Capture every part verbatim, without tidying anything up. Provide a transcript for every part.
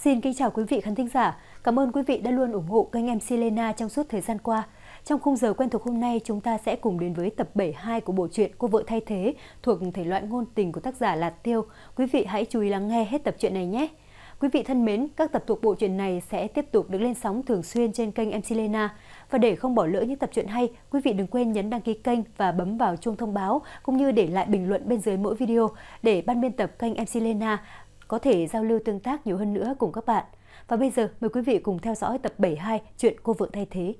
Xin kính chào quý vị khán thính giả. Cảm ơn quý vị đã luôn ủng hộ kênh em xê Lena trong suốt thời gian qua. Trong khung giờ quen thuộc hôm nay, chúng ta sẽ cùng đến với tập bảy mươi hai của bộ truyện Cô vợ thay thế thuộc thể loại ngôn tình của tác giả Lạt Tiêu. Quý vị hãy chú ý lắng nghe hết tập truyện này nhé. Quý vị thân mến, các tập thuộc bộ truyện này sẽ tiếp tục được lên sóng thường xuyên trên kênh em xê Lena. Và để không bỏ lỡ những tập truyện hay, quý vị đừng quên nhấn đăng ký kênh và bấm vào chuông thông báo, cũng như để lại bình luận bên dưới mỗi video để ban biên tập kênh em xê Lena có thể giao lưu tương tác nhiều hơn nữa cùng các bạn. Và bây giờ mời quý vị cùng theo dõi tập bảy mươi hai chuyện Cô vợ thay thế.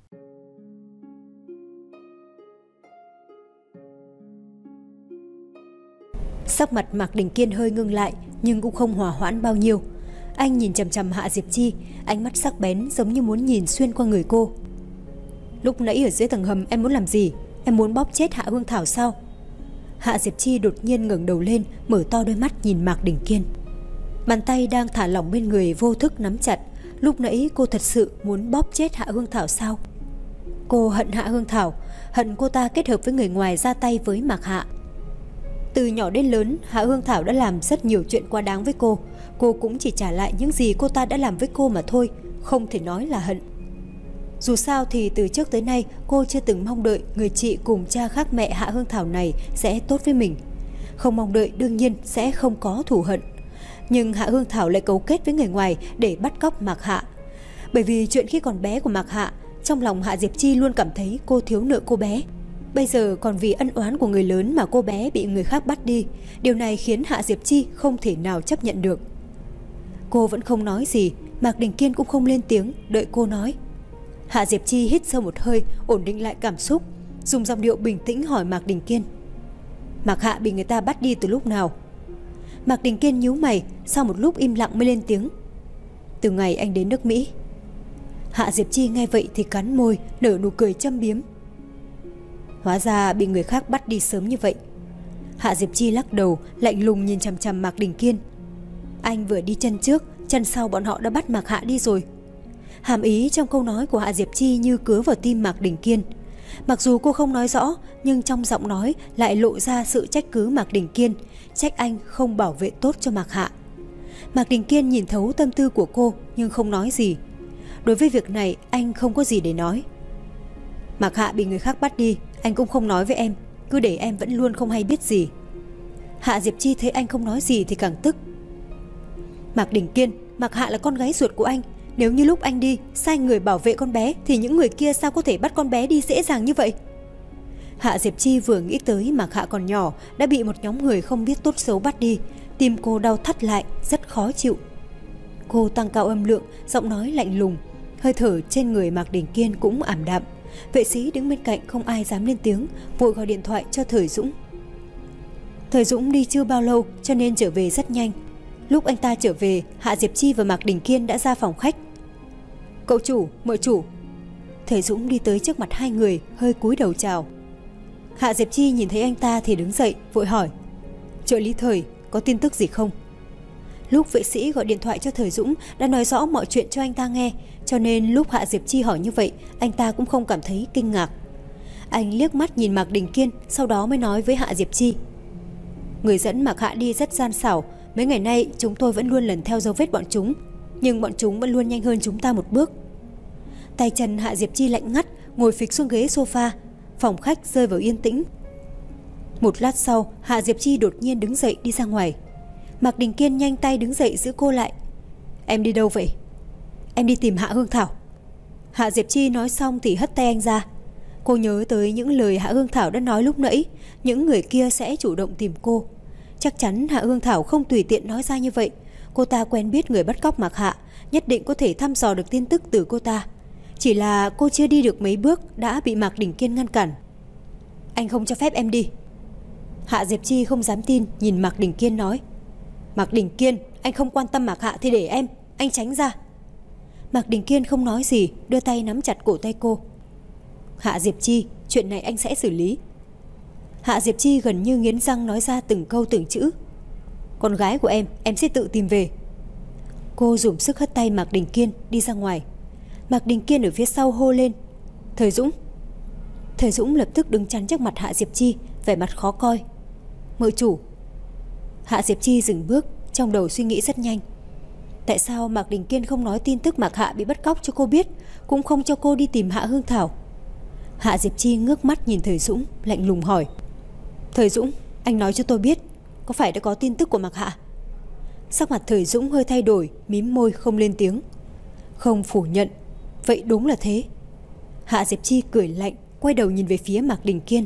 Sắc mặt Mạc Đình Kiên hơi ngưng lại nhưng cũng không hòa hoãn bao nhiêu. Anh nhìn chằm chằm Hạ Diệp Chi, ánh mắt sắc bén giống như muốn nhìn xuyên qua người cô. Lúc nãy ở dưới tầng hầm em muốn làm gì? Em muốn bóp chết Hạ Hương Thảo sao? Hạ Diệp Chi đột nhiên ngẩng đầu lên, mở to đôi mắt nhìn Mạc Đình Kiên. Bàn tay đang thả lỏng bên người vô thức nắm chặt. Lúc nãy cô thật sự muốn bóp chết Hạ Hương Thảo sao? Cô hận Hạ Hương Thảo, hận cô ta kết hợp với người ngoài ra tay với Mạc Hạ. Từ nhỏ đến lớn, Hạ Hương Thảo đã làm rất nhiều chuyện quá đáng với cô. Cô cũng chỉ trả lại những gì cô ta đã làm với cô mà thôi, không thể nói là hận. Dù sao thì từ trước tới nay cô chưa từng mong đợi người chị cùng cha khác mẹ Hạ Hương Thảo này sẽ tốt với mình. Không mong đợi đương nhiên sẽ không có thù hận. Nhưng Hạ Hương Thảo lại cấu kết với người ngoài để bắt cóc Mạc Hạ. Bởi vì chuyện khi còn bé của Mạc Hạ, trong lòng Hạ Diệp Chi luôn cảm thấy cô thiếu nợ cô bé. Bây giờ còn vì ân oán của người lớn mà cô bé bị người khác bắt đi. Điều này khiến Hạ Diệp Chi không thể nào chấp nhận được. Cô vẫn không nói gì, Mạc Đình Kiên cũng không lên tiếng, đợi cô nói. Hạ Diệp Chi hít sâu một hơi, ổn định lại cảm xúc, dùng giọng điệu bình tĩnh hỏi Mạc Đình Kiên. Mạc Hạ bị người ta bắt đi từ lúc nào? Mạc Đình Kiên nhíu mày, sau một lúc im lặng mới lên tiếng. Từ ngày anh đến nước Mỹ. Hạ Diệp Chi nghe vậy thì cắn môi, nở nụ cười châm biếm. Hóa ra bị người khác bắt đi sớm như vậy. Hạ Diệp Chi lắc đầu, lạnh lùng nhìn chằm chằm Mạc Đình Kiên. Anh vừa đi chân trước, chân sau bọn họ đã bắt Mạc Hạ đi rồi. Hàm ý trong câu nói của Hạ Diệp Chi như cứa vào tim Mạc Đình Kiên. Mặc dù cô không nói rõ, nhưng trong giọng nói lại lộ ra sự trách cứ Mạc Đình Kiên, trách anh không bảo vệ tốt cho Mạc Hạ. Mạc Đình Kiên nhìn thấu tâm tư của cô nhưng không nói gì. Đối với việc này anh không có gì để nói. Mạc Hạ bị người khác bắt đi, anh cũng không nói với em, cứ để em vẫn luôn không hay biết gì. Hạ Diệp Chi thấy anh không nói gì thì càng tức. Mạc Đình Kiên, Mạc Hạ là con gái ruột của anh. Nếu như lúc anh đi sai người bảo vệ con bé thì những người kia sao có thể bắt con bé đi dễ dàng như vậy? Hạ Diệp Chi vừa nghĩ tới Mạc Hạ còn nhỏ đã bị một nhóm người không biết tốt xấu bắt đi, tim cô đau thắt lại, rất khó chịu. Cô tăng cao âm lượng, giọng nói lạnh lùng, hơi thở trên người Mạc Đình Kiên cũng ảm đạm. Vệ sĩ đứng bên cạnh không ai dám lên tiếng, vội gọi điện thoại cho Thời Dũng. Thời Dũng đi chưa bao lâu cho nên trở về rất nhanh. Lúc anh ta trở về, Hạ Diệp Chi và Mạc Đình Kiên đã ra phòng khách. Cậu chủ, mợ chủ. Thời Dũng đi tới trước mặt hai người, hơi cúi đầu chào. Hạ Diệp Chi nhìn thấy anh ta thì đứng dậy, vội hỏi. Trợ lý Thời, có tin tức gì không? Lúc vệ sĩ gọi điện thoại cho Thời Dũng đã nói rõ mọi chuyện cho anh ta nghe, cho nên lúc Hạ Diệp Chi hỏi như vậy, anh ta cũng không cảm thấy kinh ngạc. Anh liếc mắt nhìn Mạc Đình Kiên, sau đó mới nói với Hạ Diệp Chi. Người dẫn Mạc Hạ đi rất gian xảo, mấy ngày nay chúng tôi vẫn luôn lần theo dấu vết bọn chúng, nhưng bọn chúng vẫn luôn nhanh hơn chúng ta một bước. Tay chân Hạ Diệp Chi lạnh ngắt, ngồi phịch xuống ghế sofa, phòng khách rơi vào yên tĩnh. Một lát sau, Hạ Diệp Chi đột nhiên đứng dậy đi ra ngoài. Mạc Đình Kiên nhanh tay đứng dậy giữ cô lại. Em đi đâu vậy? Em đi tìm Hạ Hương Thảo. Hạ Diệp Chi nói xong thì hất tay anh ra. Cô nhớ tới những lời Hạ Hương Thảo đã nói lúc nãy, những người kia sẽ chủ động tìm cô. Chắc chắn Hạ Hương Thảo không tùy tiện nói ra như vậy. Cô ta quen biết người bắt cóc Mạc Hạ, nhất định có thể thăm dò được tin tức từ cô ta. Chỉ là cô chưa đi được mấy bước đã bị Mạc Đình Kiên ngăn cản. Anh không cho phép em đi. Hạ Diệp Chi không dám tin nhìn Mạc Đình Kiên nói. Mạc Đình Kiên, anh không quan tâm Mạc Hạ thì để em, anh tránh ra. Mạc Đình Kiên không nói gì, đưa tay nắm chặt cổ tay cô. Hạ Diệp Chi, chuyện này anh sẽ xử lý. Hạ Diệp Chi gần như nghiến răng nói ra từng câu từng chữ. Con gái của em, em sẽ tự tìm về. Cô dùng sức hất tay Mạc Đình Kiên đi ra ngoài. Mạc Đình Kiên ở phía sau hô lên. Thời Dũng. Thời Dũng lập tức đứng chắn trước mặt Hạ Diệp Chi, vẻ mặt khó coi. Mợ chủ. Hạ Diệp Chi dừng bước, trong đầu suy nghĩ rất nhanh. Tại sao Mạc Đình Kiên không nói tin tức Mạc Hạ bị bắt cóc cho cô biết, cũng không cho cô đi tìm Hạ Hương Thảo? Hạ Diệp Chi ngước mắt nhìn Thời Dũng, lạnh lùng hỏi. Thời Dũng, anh nói cho tôi biết, có phải đã có tin tức của Mạc Hạ? Sắc mặt Thời Dũng hơi thay đổi, mím môi không lên tiếng. Không phủ nhận, vậy đúng là thế. Hạ Diệp Chi cười lạnh, quay đầu nhìn về phía Mạc Đình Kiên.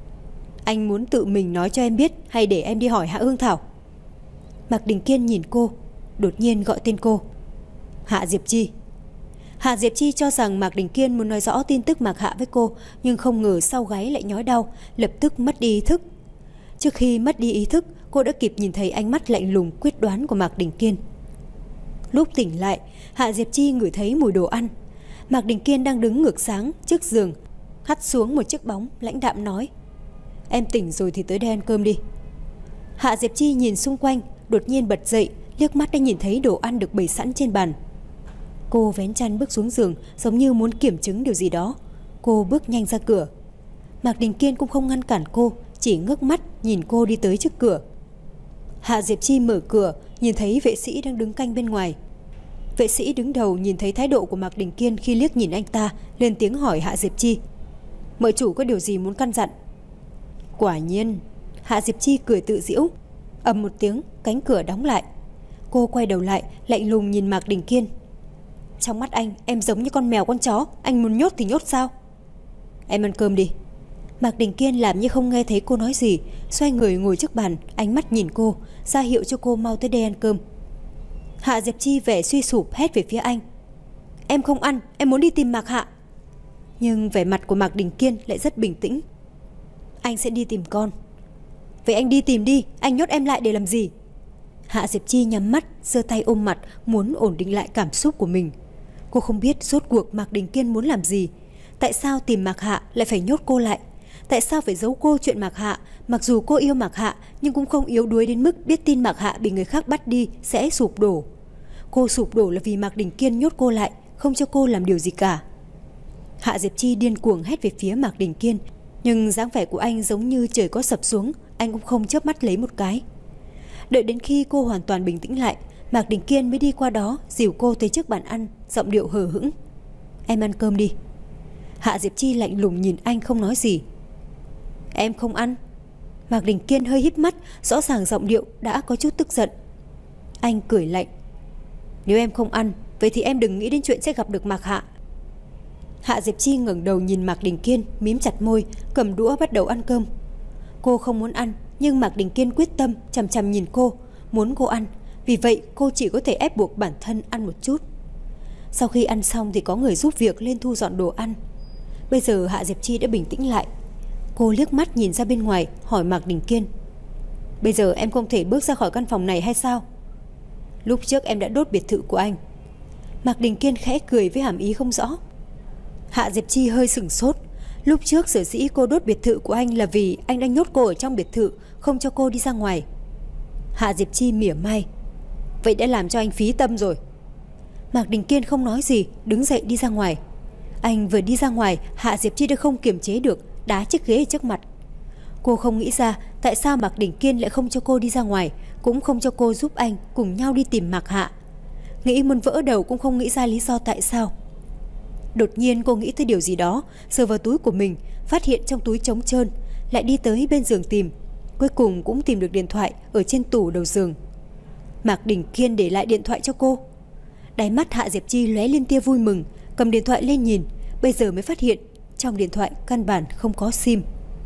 Anh muốn tự mình nói cho em biết hay để em đi hỏi Hạ Hương Thảo? Mạc Đình Kiên nhìn cô, đột nhiên gọi tên cô. Hạ Diệp Chi. Hạ Diệp Chi cho rằng Mạc Đình Kiên muốn nói rõ tin tức Mạc Hạ với cô, nhưng không ngờ sau gáy lại nhói đau, lập tức mất đi ý thức. Trước khi mất đi ý thức, cô đã kịp nhìn thấy ánh mắt lạnh lùng quyết đoán của Mạc Đình Kiên. Lúc tỉnh lại, Hạ Diệp Chi ngửi thấy mùi đồ ăn. Mạc Đình Kiên đang đứng ngược sáng trước giường, hắt xuống một chiếc bóng, lãnh đạm nói. Em tỉnh rồi thì tới đây ăn cơm đi. Hạ Diệp Chi nhìn xung quanh, đột nhiên bật dậy, liếc mắt đã nhìn thấy đồ ăn được bày sẵn trên bàn. Cô vén chăn bước xuống giường, giống như muốn kiểm chứng điều gì đó. Cô bước nhanh ra cửa. Mạc Đình Kiên cũng không ngăn cản cô, chỉ ngước mắt nhìn cô đi tới trước cửa. Hạ Diệp Chi mở cửa, nhìn thấy vệ sĩ đang đứng canh bên ngoài. Vệ sĩ đứng đầu nhìn thấy thái độ của Mạc Đình Kiên khi liếc nhìn anh ta, lên tiếng hỏi Hạ Diệp Chi. Mợ chủ có điều gì muốn căn dặn? Quả nhiên. Hạ Diệp Chi cười tự giễu. Ầm một tiếng, cánh cửa đóng lại. Cô quay đầu lại, lạnh lùng nhìn Mạc Đình Kiên. Trong mắt anh, em giống như con mèo con chó, anh muốn nhốt thì nhốt sao? Em ăn cơm đi. Mạc Đình Kiên làm như không nghe thấy cô nói gì, xoay người ngồi trước bàn, ánh mắt nhìn cô, ra hiệu cho cô mau tới đây ăn cơm. Hạ Diệp Chi vẻ suy sụp hét về phía anh. Em không ăn, em muốn đi tìm Mạc Hạ. Nhưng vẻ mặt của Mạc Đình Kiên lại rất bình tĩnh. Anh sẽ đi tìm con. Vậy anh đi tìm đi, anh nhốt em lại để làm gì? Hạ Diệp Chi nhắm mắt, giơ tay ôm mặt, muốn ổn định lại cảm xúc của mình. Cô không biết rốt cuộc Mạc Đình Kiên muốn làm gì. Tại sao tìm Mạc Hạ lại phải nhốt cô lại? Tại sao phải giấu cô chuyện Mạc Hạ? Mặc dù cô yêu Mạc Hạ, nhưng cũng không yếu đuối đến mức biết tin Mạc Hạ bị người khác bắt đi sẽ sụp đổ. Cô sụp đổ là vì Mạc Đình Kiên nhốt cô lại, không cho cô làm điều gì cả. Hạ Diệp Chi điên cuồng hét về phía Mạc Đình Kiên, nhưng dáng vẻ của anh giống như trời có sập xuống, anh cũng không chớp mắt lấy một cái. Đợi đến khi cô hoàn toàn bình tĩnh lại, Mạc Đình Kiên mới đi qua đó, dìu cô tới trước bàn ăn, giọng điệu hờ hững. Em ăn cơm đi. Hạ Diệp Chi lạnh lùng nhìn anh không nói gì. Em không ăn. Mạc Đình Kiên hơi híp mắt, rõ ràng giọng điệu đã có chút tức giận. Anh cười lạnh. Nếu em không ăn, vậy thì em đừng nghĩ đến chuyện sẽ gặp được Mạc Hạ. Hạ Diệp Chi ngẩng đầu nhìn Mạc Đình Kiên, mím chặt môi, cầm đũa bắt đầu ăn cơm. Cô không muốn ăn, nhưng Mạc Đình Kiên quyết tâm chằm chằm nhìn cô, muốn cô ăn. Vì vậy cô chỉ có thể ép buộc bản thân ăn một chút. Sau khi ăn xong thì có người giúp việc lên thu dọn đồ ăn. Bây giờ Hạ Diệp Chi đã bình tĩnh lại. Cô liếc mắt nhìn ra bên ngoài, hỏi Mạc Đình Kiên. Bây giờ em không thể bước ra khỏi căn phòng này hay sao? Lúc trước em đã đốt biệt thự của anh. Mạc Đình Kiên khẽ cười với hàm ý không rõ. Hạ Diệp Chi hơi sửng sốt. Lúc trước sở dĩ cô đốt biệt thự của anh là vì anh đang nhốt cô ở trong biệt thự, không cho cô đi ra ngoài. Hạ Diệp Chi mỉa mai. Vậy đã làm cho anh phí tâm rồi. Mạc Đình Kiên không nói gì, đứng dậy đi ra ngoài. Anh vừa đi ra ngoài, Hạ Diệp Chi đã không kiềm chế được, đá chiếc ghế ở trước mặt. Cô không nghĩ ra tại sao Mạc Đình Kiên lại không cho cô đi ra ngoài, cũng không cho cô giúp anh cùng nhau đi tìm Mạc Hạ. Nghĩ muốn vỡ đầu cũng không nghĩ ra lý do tại sao. Đột nhiên cô nghĩ tới điều gì đó, sờ vào túi của mình, phát hiện trong túi trống trơn, lại đi tới bên giường tìm. Cuối cùng cũng tìm được điện thoại ở trên tủ đầu giường. Mạc Đình Kiên để lại điện thoại cho cô. Đáy mắt Hạ Diệp Chi lóe lên tia vui mừng, cầm điện thoại lên nhìn, bây giờ mới phát hiện trong điện thoại căn bản không có sim.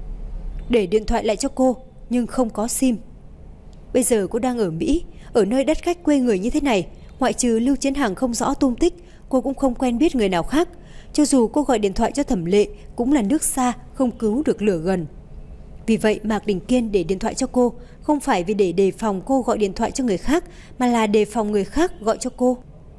Để điện thoại lại cho cô, nhưng không có sim. Bây giờ cô đang ở Mỹ, ở nơi đất khách quê người như thế này, ngoại trừ Lưu Chiến Hằng không rõ tung tích, cô cũng không quen biết người nào khác. Cho dù cô gọi điện thoại cho Thẩm Lệ, cũng là nước xa, không cứu được lửa gần. Vì vậy Mạc Đình Kiên để điện thoại cho cô, không phải vì để đề phòng cô gọi điện thoại cho người khác, mà là đề phòng người khác gọi cho cô.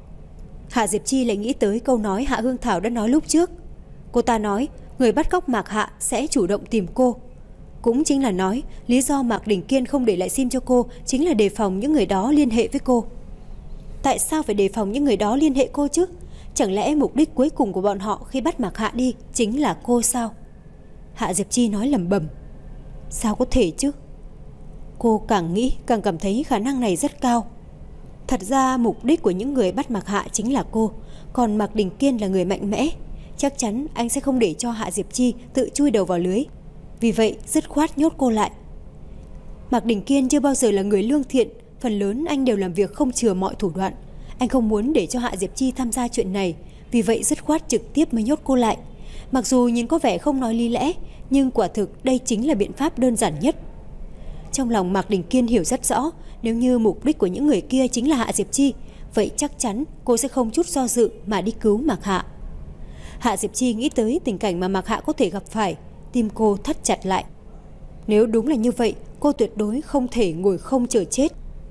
Hạ Diệp Chi lại nghĩ tới câu nói Hạ Hương Thảo đã nói lúc trước. Cô ta nói người bắt cóc Mạc Hạ sẽ chủ động tìm cô. Cũng chính là nói lý do Mạc Đình Kiên không để lại sim cho cô chính là đề phòng những người đó liên hệ với cô. Tại sao phải đề phòng những người đó liên hệ cô chứ? Chẳng lẽ mục đích cuối cùng của bọn họ khi bắt Mạc Hạ đi chính là cô sao? Hạ Diệp Chi nói lẩm bẩm. Sao có thể chứ? Cô càng nghĩ càng cảm thấy khả năng này rất cao. Thật ra mục đích của những người bắt Mạc Hạ chính là cô, còn Mạc Đình Kiên là người mạnh mẽ. Chắc chắn anh sẽ không để cho Hạ Diệp Chi tự chui đầu vào lưới. Vì vậy dứt khoát nhốt cô lại. Mạc Đình Kiên chưa bao giờ là người lương thiện, phần lớn anh đều làm việc không chừa mọi thủ đoạn. Anh không muốn để cho Hạ Diệp Chi tham gia chuyện này, vì vậy dứt khoát trực tiếp mới nhốt cô lại. Mặc dù nhìn có vẻ không nói lý lẽ, nhưng quả thực đây chính là biện pháp đơn giản nhất. Trong lòng Mạc Đình Kiên hiểu rất rõ, nếu như mục đích của những người kia chính là Hạ Diệp Chi, vậy chắc chắn cô sẽ không chút do dự mà đi cứu Mạc Hạ. Hạ Diệp Chi nghĩ tới tình cảnh mà Mạc Hạ có thể gặp phải, tim cô thắt chặt lại. Nếu đúng là như vậy, cô tuyệt đối không thể ngồi không chờ chết.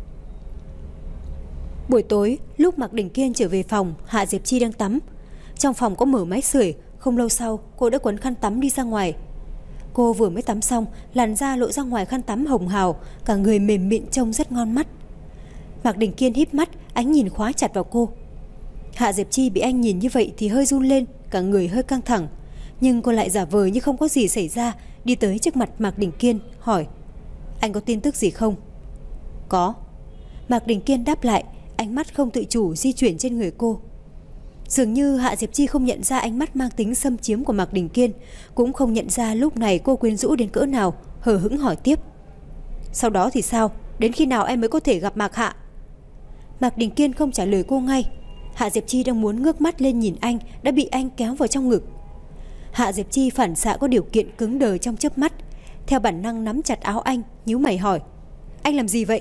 Buổi tối, lúc Mạc Đình Kiên trở về phòng, Hạ Diệp Chi đang tắm. Trong phòng có mở máy sưởi, không lâu sau cô đã quấn khăn tắm đi ra ngoài. Cô vừa mới tắm xong, làn da lộ ra ngoài khăn tắm hồng hào, cả người mềm mịn trông rất ngon mắt. Mạc Đình Kiên híp mắt, ánh nhìn khóa chặt vào cô. Hạ Diệp Chi bị anh nhìn như vậy thì hơi run lên, cả người hơi căng thẳng. Nhưng cô lại giả vờ như không có gì xảy ra, đi tới trước mặt Mạc Đình Kiên, hỏi: Anh có tin tức gì không? Có. Mạc Đình Kiên đáp lại, ánh mắt không tự chủ di chuyển trên người cô. Dường như Hạ Diệp Chi không nhận ra ánh mắt mang tính xâm chiếm của Mạc Đình Kiên, cũng không nhận ra lúc này cô quyến rũ đến cỡ nào, hờ hững hỏi tiếp: Sau đó thì sao? Đến khi nào em mới có thể gặp Mạc Hạ? Mạc Đình Kiên không trả lời cô ngay. Hạ Diệp Chi đang muốn ngước mắt lên nhìn anh, đã bị anh kéo vào trong ngực. Hạ Diệp Chi phản xạ có điều kiện cứng đờ trong chớp mắt, theo bản năng nắm chặt áo anh, nhíu mày hỏi: Anh làm gì vậy?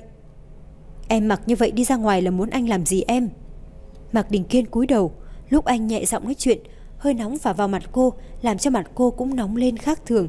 Em mặc như vậy đi ra ngoài là muốn anh làm gì em? Mạc Đình Kiên cúi đầu, lúc anh nhẹ giọng nói chuyện, hơi nóng phả vào mặt cô, làm cho mặt cô cũng nóng lên khác thường.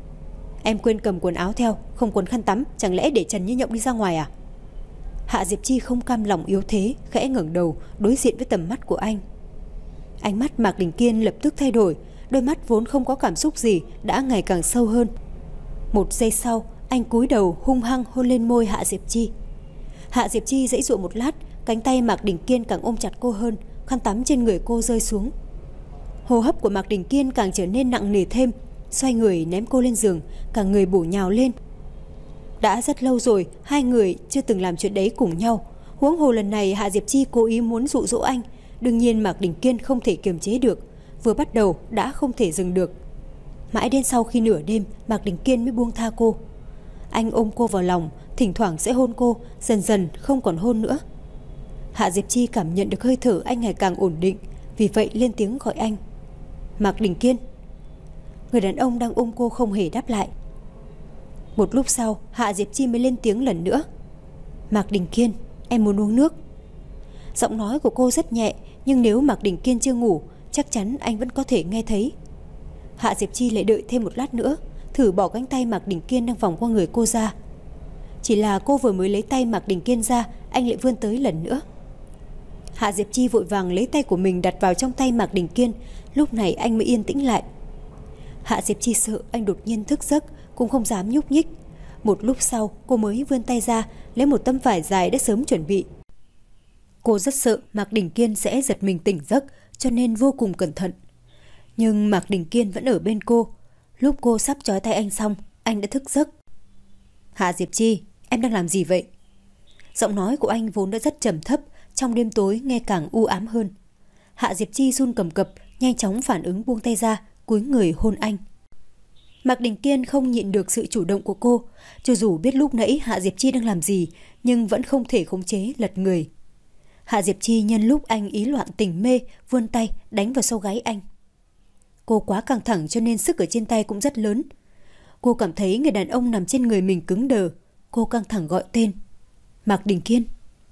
Em quên cầm quần áo theo, không quấn khăn tắm, chẳng lẽ để trần như nhộng đi ra ngoài à? Hạ Diệp Chi không cam lòng yếu thế, khẽ ngẩng đầu đối diện với tầm mắt của anh. Ánh mắt Mạc Đình Kiên lập tức thay đổi, đôi mắt vốn không có cảm xúc gì đã ngày càng sâu hơn. Một giây sau, anh cúi đầu hung hăng hôn lên môi Hạ Diệp Chi. Hạ Diệp Chi giãy giụa một lát, cánh tay Mạc Đình Kiên càng ôm chặt cô hơn, khăn tắm trên người cô rơi xuống. Hô hấp của Mạc Đình Kiên càng trở nên nặng nề thêm, xoay người ném cô lên giường, cả người bổ nhào lên. Đã rất lâu rồi hai người chưa từng làm chuyện đấy cùng nhau, huống hồ lần này Hạ Diệp Chi cố ý muốn dụ dỗ anh, đương nhiên Mạc Đình Kiên không thể kiềm chế được, vừa bắt đầu đã không thể dừng được. Mãi đến sau khi nửa đêm, Mạc Đình Kiên mới buông tha cô. Anh ôm cô vào lòng, thỉnh thoảng sẽ hôn cô, dần dần không còn hôn nữa. Hạ Diệp Chi cảm nhận được hơi thở anh ngày càng ổn định, vì vậy lên tiếng gọi anh: Mạc Đình Kiên. Người đàn ông đang ôm cô không hề đáp lại. Một lúc sau, Hạ Diệp Chi mới lên tiếng lần nữa: Mạc Đình Kiên, em muốn uống nước. Giọng nói của cô rất nhẹ, nhưng nếu Mạc Đình Kiên chưa ngủ, chắc chắn anh vẫn có thể nghe thấy. Hạ Diệp Chi lại đợi thêm một lát nữa, thử bỏ cánh tay Mạc Đình Kiên đang vòng qua người cô ra. Chỉ là cô vừa mới lấy tay Mạc Đình Kiên ra, anh lại vươn tới lần nữa. Hạ Diệp Chi vội vàng lấy tay của mình đặt vào trong tay Mạc Đình Kiên, lúc này anh mới yên tĩnh lại. Hạ Diệp Chi sợ anh đột nhiên thức giấc, cũng không dám nhúc nhích. Một lúc sau, cô mới vươn tay ra, lấy một tấm vải dài đã sớm chuẩn bị. Cô rất sợ Mạc Đình Kiên sẽ giật mình tỉnh giấc, cho nên vô cùng cẩn thận. Nhưng Mạc Đình Kiên vẫn ở bên cô. Lúc cô sắp trói tay anh xong, anh đã thức giấc. Hạ Diệp Chi, em đang làm gì vậy? Giọng nói của anh vốn đã rất trầm thấp, trong đêm tối nghe càng u ám hơn. Hạ Diệp Chi run cầm cập, nhanh chóng phản ứng buông tay ra, cúi người hôn anh. Mạc Đình Kiên không nhịn được sự chủ động của cô, cho dù biết lúc nãy Hạ Diệp Chi đang làm gì, nhưng vẫn không thể khống chế lật người. Hạ Diệp Chi nhân lúc anh ý loạn tình mê, vươn tay đánh vào sau gáy anh. Cô quá căng thẳng cho nên sức ở trên tay cũng rất lớn. Cô cảm thấy người đàn ông nằm trên người mình cứng đờ. Cô căng thẳng gọi tên: Mạc Đình Kiên.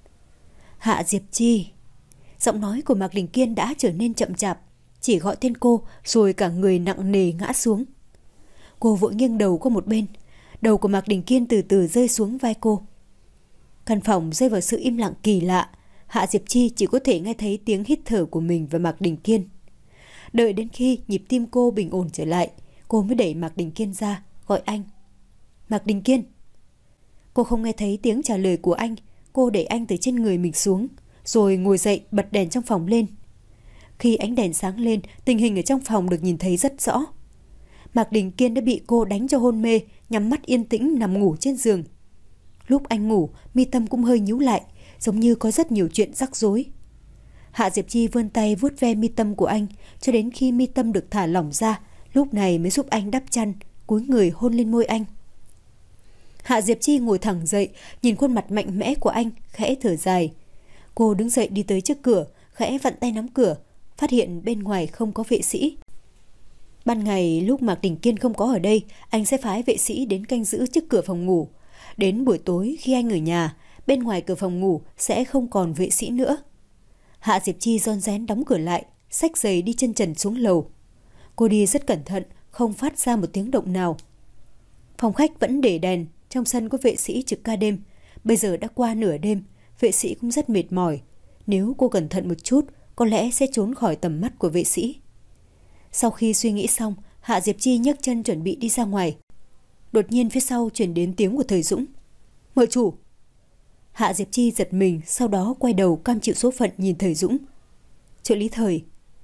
Hạ Diệp Chi. Giọng nói của Mạc Đình Kiên đã trở nên chậm chạp, chỉ gọi tên cô rồi cả người nặng nề ngã xuống. Cô vội nghiêng đầu qua một bên, đầu của Mạc Đình Kiên từ từ rơi xuống vai cô. Căn phòng rơi vào sự im lặng kỳ lạ. Hạ Diệp Chi chỉ có thể nghe thấy tiếng hít thở của mình và Mạc Đình Kiên. Đợi đến khi nhịp tim cô bình ổn trở lại, cô mới đẩy Mạc Đình Kiên ra, gọi anh: Mạc Đình Kiên. Cô không nghe thấy tiếng trả lời của anh. Cô đẩy anh từ trên người mình xuống, rồi ngồi dậy bật đèn trong phòng lên. Khi ánh đèn sáng lên, tình hình ở trong phòng được nhìn thấy rất rõ. Mạc Đình Kiên đã bị cô đánh cho hôn mê, nhắm mắt yên tĩnh nằm ngủ trên giường. Lúc anh ngủ, mi tâm cũng hơi nhíu lại, giống như có rất nhiều chuyện rắc rối. Hạ Diệp Chi vươn tay vuốt ve mi tâm của anh cho đến khi mi tâm được thả lỏng ra, lúc này mới giúp anh đắp chăn, cúi người hôn lên môi anh. Hạ Diệp Chi ngồi thẳng dậy, nhìn khuôn mặt mạnh mẽ của anh, khẽ thở dài. Cô đứng dậy đi tới trước cửa, khẽ vặn tay nắm cửa, phát hiện bên ngoài không có vệ sĩ. Ban ngày lúc Mạc Đình Kiên không có ở đây, anh sẽ phái vệ sĩ đến canh giữ trước cửa phòng ngủ. Đến buổi tối khi anh ở nhà, bên ngoài cửa phòng ngủ sẽ không còn vệ sĩ nữa. Hạ Diệp Chi ron rén đóng cửa lại, xách giày đi chân trần xuống lầu. Cô đi rất cẩn thận, không phát ra một tiếng động nào. Phòng khách vẫn để đèn, trong sân có vệ sĩ trực ca đêm. Bây giờ đã qua nửa đêm, vệ sĩ cũng rất mệt mỏi. Nếu cô cẩn thận một chút, có lẽ sẽ trốn khỏi tầm mắt của vệ sĩ. Sau khi suy nghĩ xong, Hạ Diệp Chi nhấc chân chuẩn bị đi ra ngoài. Đột nhiên phía sau truyền đến tiếng của Thời Dũng. Mợ chủ! Hạ Diệp Chi giật mình, sau đó quay đầu cam chịu số phận nhìn Thời Dũng. Trợ lý Thời.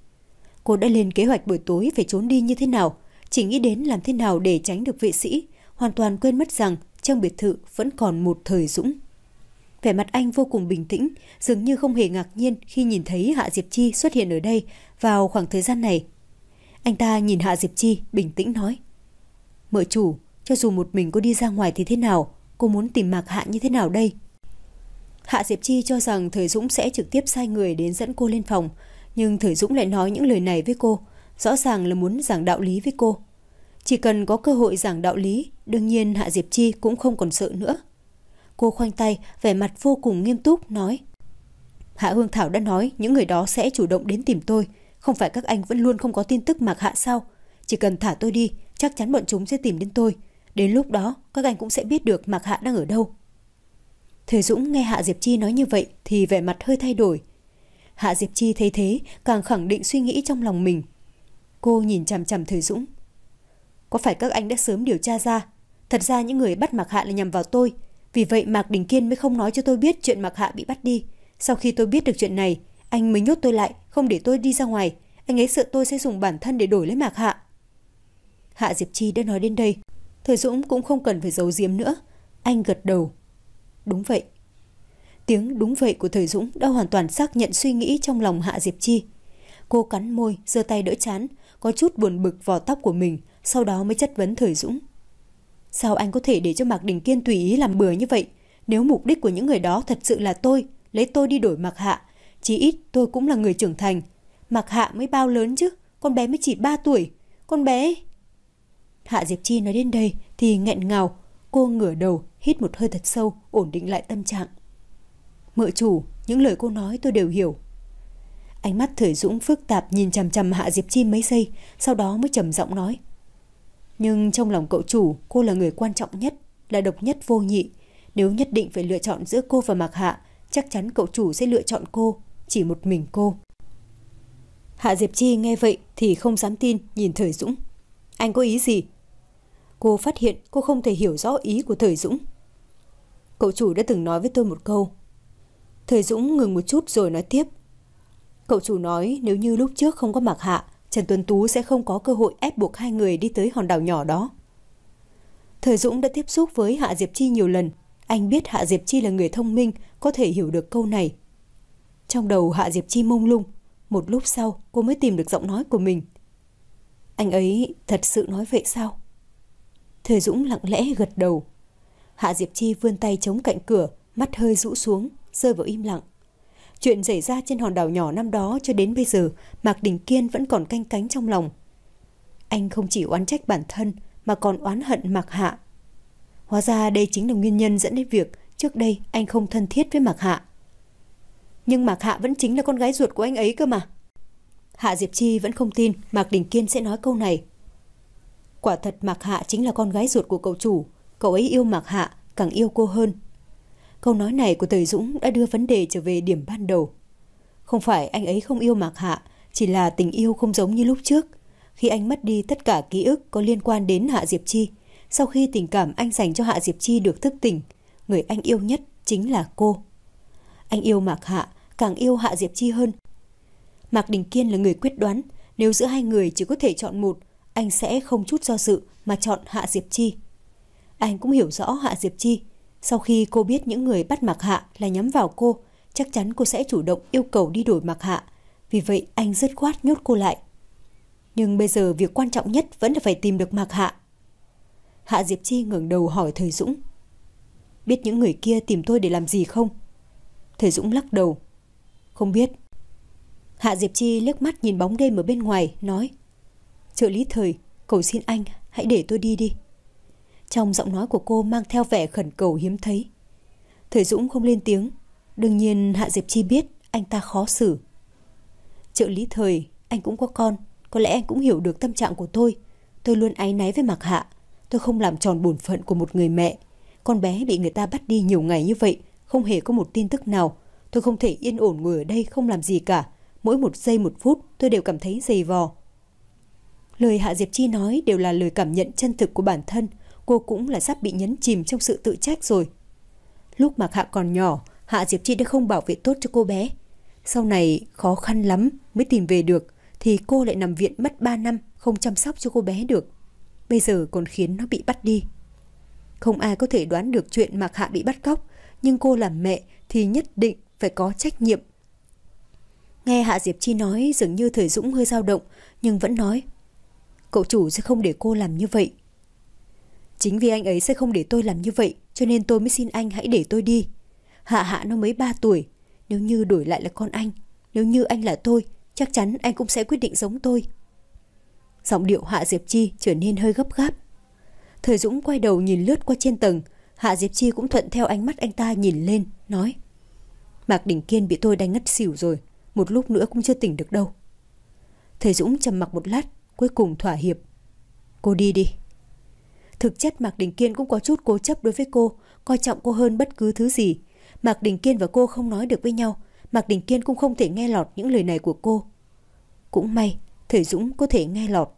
Cô đã lên kế hoạch buổi tối phải trốn đi như thế nào, chỉ nghĩ đến làm thế nào để tránh được vệ sĩ, hoàn toàn quên mất rằng trong biệt thự vẫn còn một Thời Dũng. Vẻ mặt anh vô cùng bình tĩnh, dường như không hề ngạc nhiên khi nhìn thấy Hạ Diệp Chi xuất hiện ở đây vào khoảng thời gian này. Anh ta nhìn Hạ Diệp Chi, bình tĩnh nói. Mợ chủ, cho dù một mình cô đi ra ngoài thì thế nào, cô muốn tìm Mạc Hạ như thế nào đây? Hạ Diệp Chi cho rằng Thời Dũng sẽ trực tiếp sai người đến dẫn cô lên phòng, nhưng Thời Dũng lại nói những lời này với cô, rõ ràng là muốn giảng đạo lý với cô. Chỉ cần có cơ hội giảng đạo lý, đương nhiên Hạ Diệp Chi cũng không còn sợ nữa. Cô khoanh tay, vẻ mặt vô cùng nghiêm túc, nói. Hạ Hương Thảo đã nói những người đó sẽ chủ động đến tìm tôi. Không phải các anh vẫn luôn không có tin tức Mạc Hạ sao? Chỉ cần thả tôi đi, chắc chắn bọn chúng sẽ tìm đến tôi. Đến lúc đó, các anh cũng sẽ biết được Mạc Hạ đang ở đâu. Thời Dũng nghe Hạ Diệp Chi nói như vậy thì vẻ mặt hơi thay đổi. Hạ Diệp Chi thấy thế, càng khẳng định suy nghĩ trong lòng mình. Cô nhìn chằm chằm Thời Dũng. Có phải các anh đã sớm điều tra ra? Thật ra những người bắt Mạc Hạ là nhằm vào tôi. Vì vậy Mạc Đình Kiên mới không nói cho tôi biết chuyện Mạc Hạ bị bắt đi. Sau khi tôi biết được chuyện này, anh mới nhốt tôi lại, không để tôi đi ra ngoài. Anh ấy sợ tôi sẽ dùng bản thân để đổi lấy Mạc Hạ. Hạ Diệp Chi đã nói đến đây, Thời Dũng cũng không cần phải giấu giếm nữa. Anh gật đầu. Đúng vậy. Tiếng đúng vậy của Thời Dũng đã hoàn toàn xác nhận suy nghĩ trong lòng Hạ Diệp Chi. Cô cắn môi, giơ tay đỡ trán, có chút buồn bực vò tóc của mình, sau đó mới chất vấn Thời Dũng. Sao anh có thể để cho Mạc Đình Kiên tùy ý làm bừa như vậy? Nếu mục đích của những người đó thật sự là tôi, lấy tôi đi đổi Mạc Hạ, chí ít tôi cũng là người trưởng thành. Mạc Hạ mới bao lớn chứ, con bé mới chỉ ba tuổi. Con bé... Hạ Diệp Chi nói đến đây thì nghẹn ngào. Cô ngửa đầu, hít một hơi thật sâu, ổn định lại tâm trạng. Mợ chủ, những lời cô nói tôi đều hiểu. Ánh mắt Thời Dũng phức tạp nhìn chằm chằm Hạ Diệp Chi mấy giây, sau đó mới trầm giọng nói. Nhưng trong lòng cậu chủ, cô là người quan trọng nhất, là độc nhất vô nhị. Nếu nhất định phải lựa chọn giữa cô và Mạc Hạ, chắc chắn cậu chủ sẽ lựa chọn cô, chỉ một mình cô. Hạ Diệp Chi nghe vậy thì không dám tin, nhìn Thời Dũng. Anh có ý gì? Cô phát hiện cô không thể hiểu rõ ý của Thời Dũng. Cậu chủ đã từng nói với tôi một câu. Thời Dũng ngừng một chút rồi nói tiếp. Cậu chủ nói nếu như lúc trước không có Mạc Hạ, Trần Tuấn Tú sẽ không có cơ hội ép buộc hai người đi tới hòn đảo nhỏ đó. Thời Dũng đã tiếp xúc với Hạ Diệp Chi nhiều lần. Anh biết Hạ Diệp Chi là người thông minh, có thể hiểu được câu này. Trong đầu Hạ Diệp Chi mông lung. Một lúc sau cô mới tìm được giọng nói của mình. Anh ấy thật sự nói vậy sao? Thời Dũng lặng lẽ gật đầu. Hạ Diệp Chi vươn tay chống cạnh cửa, mắt hơi rũ xuống, rơi vào im lặng. Chuyện xảy ra trên hòn đảo nhỏ năm đó cho đến bây giờ, Mạc Đình Kiên vẫn còn canh cánh trong lòng. Anh không chỉ oán trách bản thân mà còn oán hận Mạc Hạ. Hóa ra đây chính là nguyên nhân dẫn đến việc trước đây anh không thân thiết với Mạc Hạ. Nhưng Mạc Hạ vẫn chính là con gái ruột của anh ấy cơ mà. Hạ Diệp Chi vẫn không tin Mạc Đình Kiên sẽ nói câu này. Quả thật Mạc Hạ chính là con gái ruột của cậu chủ. Cậu ấy yêu Mạc Hạ, càng yêu cô hơn. Câu nói này của Thời Dũng đã đưa vấn đề trở về điểm ban đầu. Không phải anh ấy không yêu Mạc Hạ, chỉ là tình yêu không giống như lúc trước. Khi anh mất đi tất cả ký ức có liên quan đến Hạ Diệp Chi, sau khi tình cảm anh dành cho Hạ Diệp Chi được thức tỉnh, người anh yêu nhất chính là cô. Anh yêu Mạc Hạ, càng yêu Hạ Diệp Chi hơn. Mạc Đình Kiên là người quyết đoán, nếu giữa hai người chỉ có thể chọn một, anh sẽ không chút do dự mà chọn Hạ Diệp Chi. Anh cũng hiểu rõ Hạ Diệp Chi, Sau khi cô biết những người bắt Mạc Hạ là nhắm vào cô, chắc chắn cô sẽ chủ động yêu cầu đi đổi Mạc Hạ. Vì vậy anh dứt khoát nhốt cô lại. Nhưng bây giờ việc quan trọng nhất vẫn là phải tìm được Mạc Hạ. Hạ Diệp Chi ngẩng đầu hỏi Thời Dũng. Biết những người kia tìm tôi để làm gì không? Thời Dũng lắc đầu. Không biết. Hạ Diệp Chi liếc mắt nhìn bóng đêm ở bên ngoài, nói. Trợ lý Thời, cầu xin anh, hãy để tôi đi đi. Trong giọng nói của cô mang theo vẻ khẩn cầu hiếm thấy. Thời Dũng không lên tiếng. Đương nhiên Hạ Diệp Chi biết anh ta khó xử. Trợ lý Thời, anh cũng có con. Có lẽ anh cũng hiểu được tâm trạng của tôi. Tôi luôn áy náy với Mạc Hạ. Tôi không làm tròn bổn phận của một người mẹ. Con bé bị người ta bắt đi nhiều ngày như vậy, không hề có một tin tức nào. Tôi không thể yên ổn ngồi ở đây không làm gì cả. Mỗi một giây một phút tôi đều cảm thấy dày vò. Lời Hạ Diệp Chi nói đều là lời cảm nhận chân thực của bản thân. Cô cũng là sắp bị nhấn chìm trong sự tự trách rồi. Lúc Mạc Hạ còn nhỏ, Hạ Diệp Chi đã không bảo vệ tốt cho cô bé. Sau này khó khăn lắm mới tìm về được, thì cô lại nằm viện mất ba năm không chăm sóc cho cô bé được. Bây giờ còn khiến nó bị bắt đi. Không ai có thể đoán được chuyện Mạc Hạ bị bắt cóc, nhưng cô làm mẹ thì nhất định phải có trách nhiệm. Nghe Hạ Diệp Chi nói, dường như Thời Dũng hơi dao động, nhưng vẫn nói. Cậu chủ sẽ không để cô làm như vậy. Chính vì anh ấy sẽ không để tôi làm như vậy, cho nên tôi mới xin anh hãy để tôi đi. Hạ Hạ nó mới ba tuổi. Nếu như đổi lại là con anh, nếu như anh là tôi, chắc chắn anh cũng sẽ quyết định giống tôi. Giọng điệu Hạ Diệp Chi trở nên hơi gấp gáp. Thời Dũng quay đầu nhìn lướt qua trên tầng. Hạ Diệp Chi cũng thuận theo ánh mắt anh ta nhìn lên, nói. Mạc Đình Kiên bị tôi đánh ngất xỉu rồi, một lúc nữa cũng chưa tỉnh được đâu. Thời Dũng trầm mặc một lát, cuối cùng thỏa hiệp. Cô đi đi. Thực chất Mạc Đình Kiên cũng có chút cố chấp đối với cô, coi trọng cô hơn bất cứ thứ gì. Mạc Đình Kiên và cô không nói được với nhau. Mạc Đình Kiên cũng không thể nghe lọt những lời này của cô. Cũng may Thời Dũng có thể nghe lọt.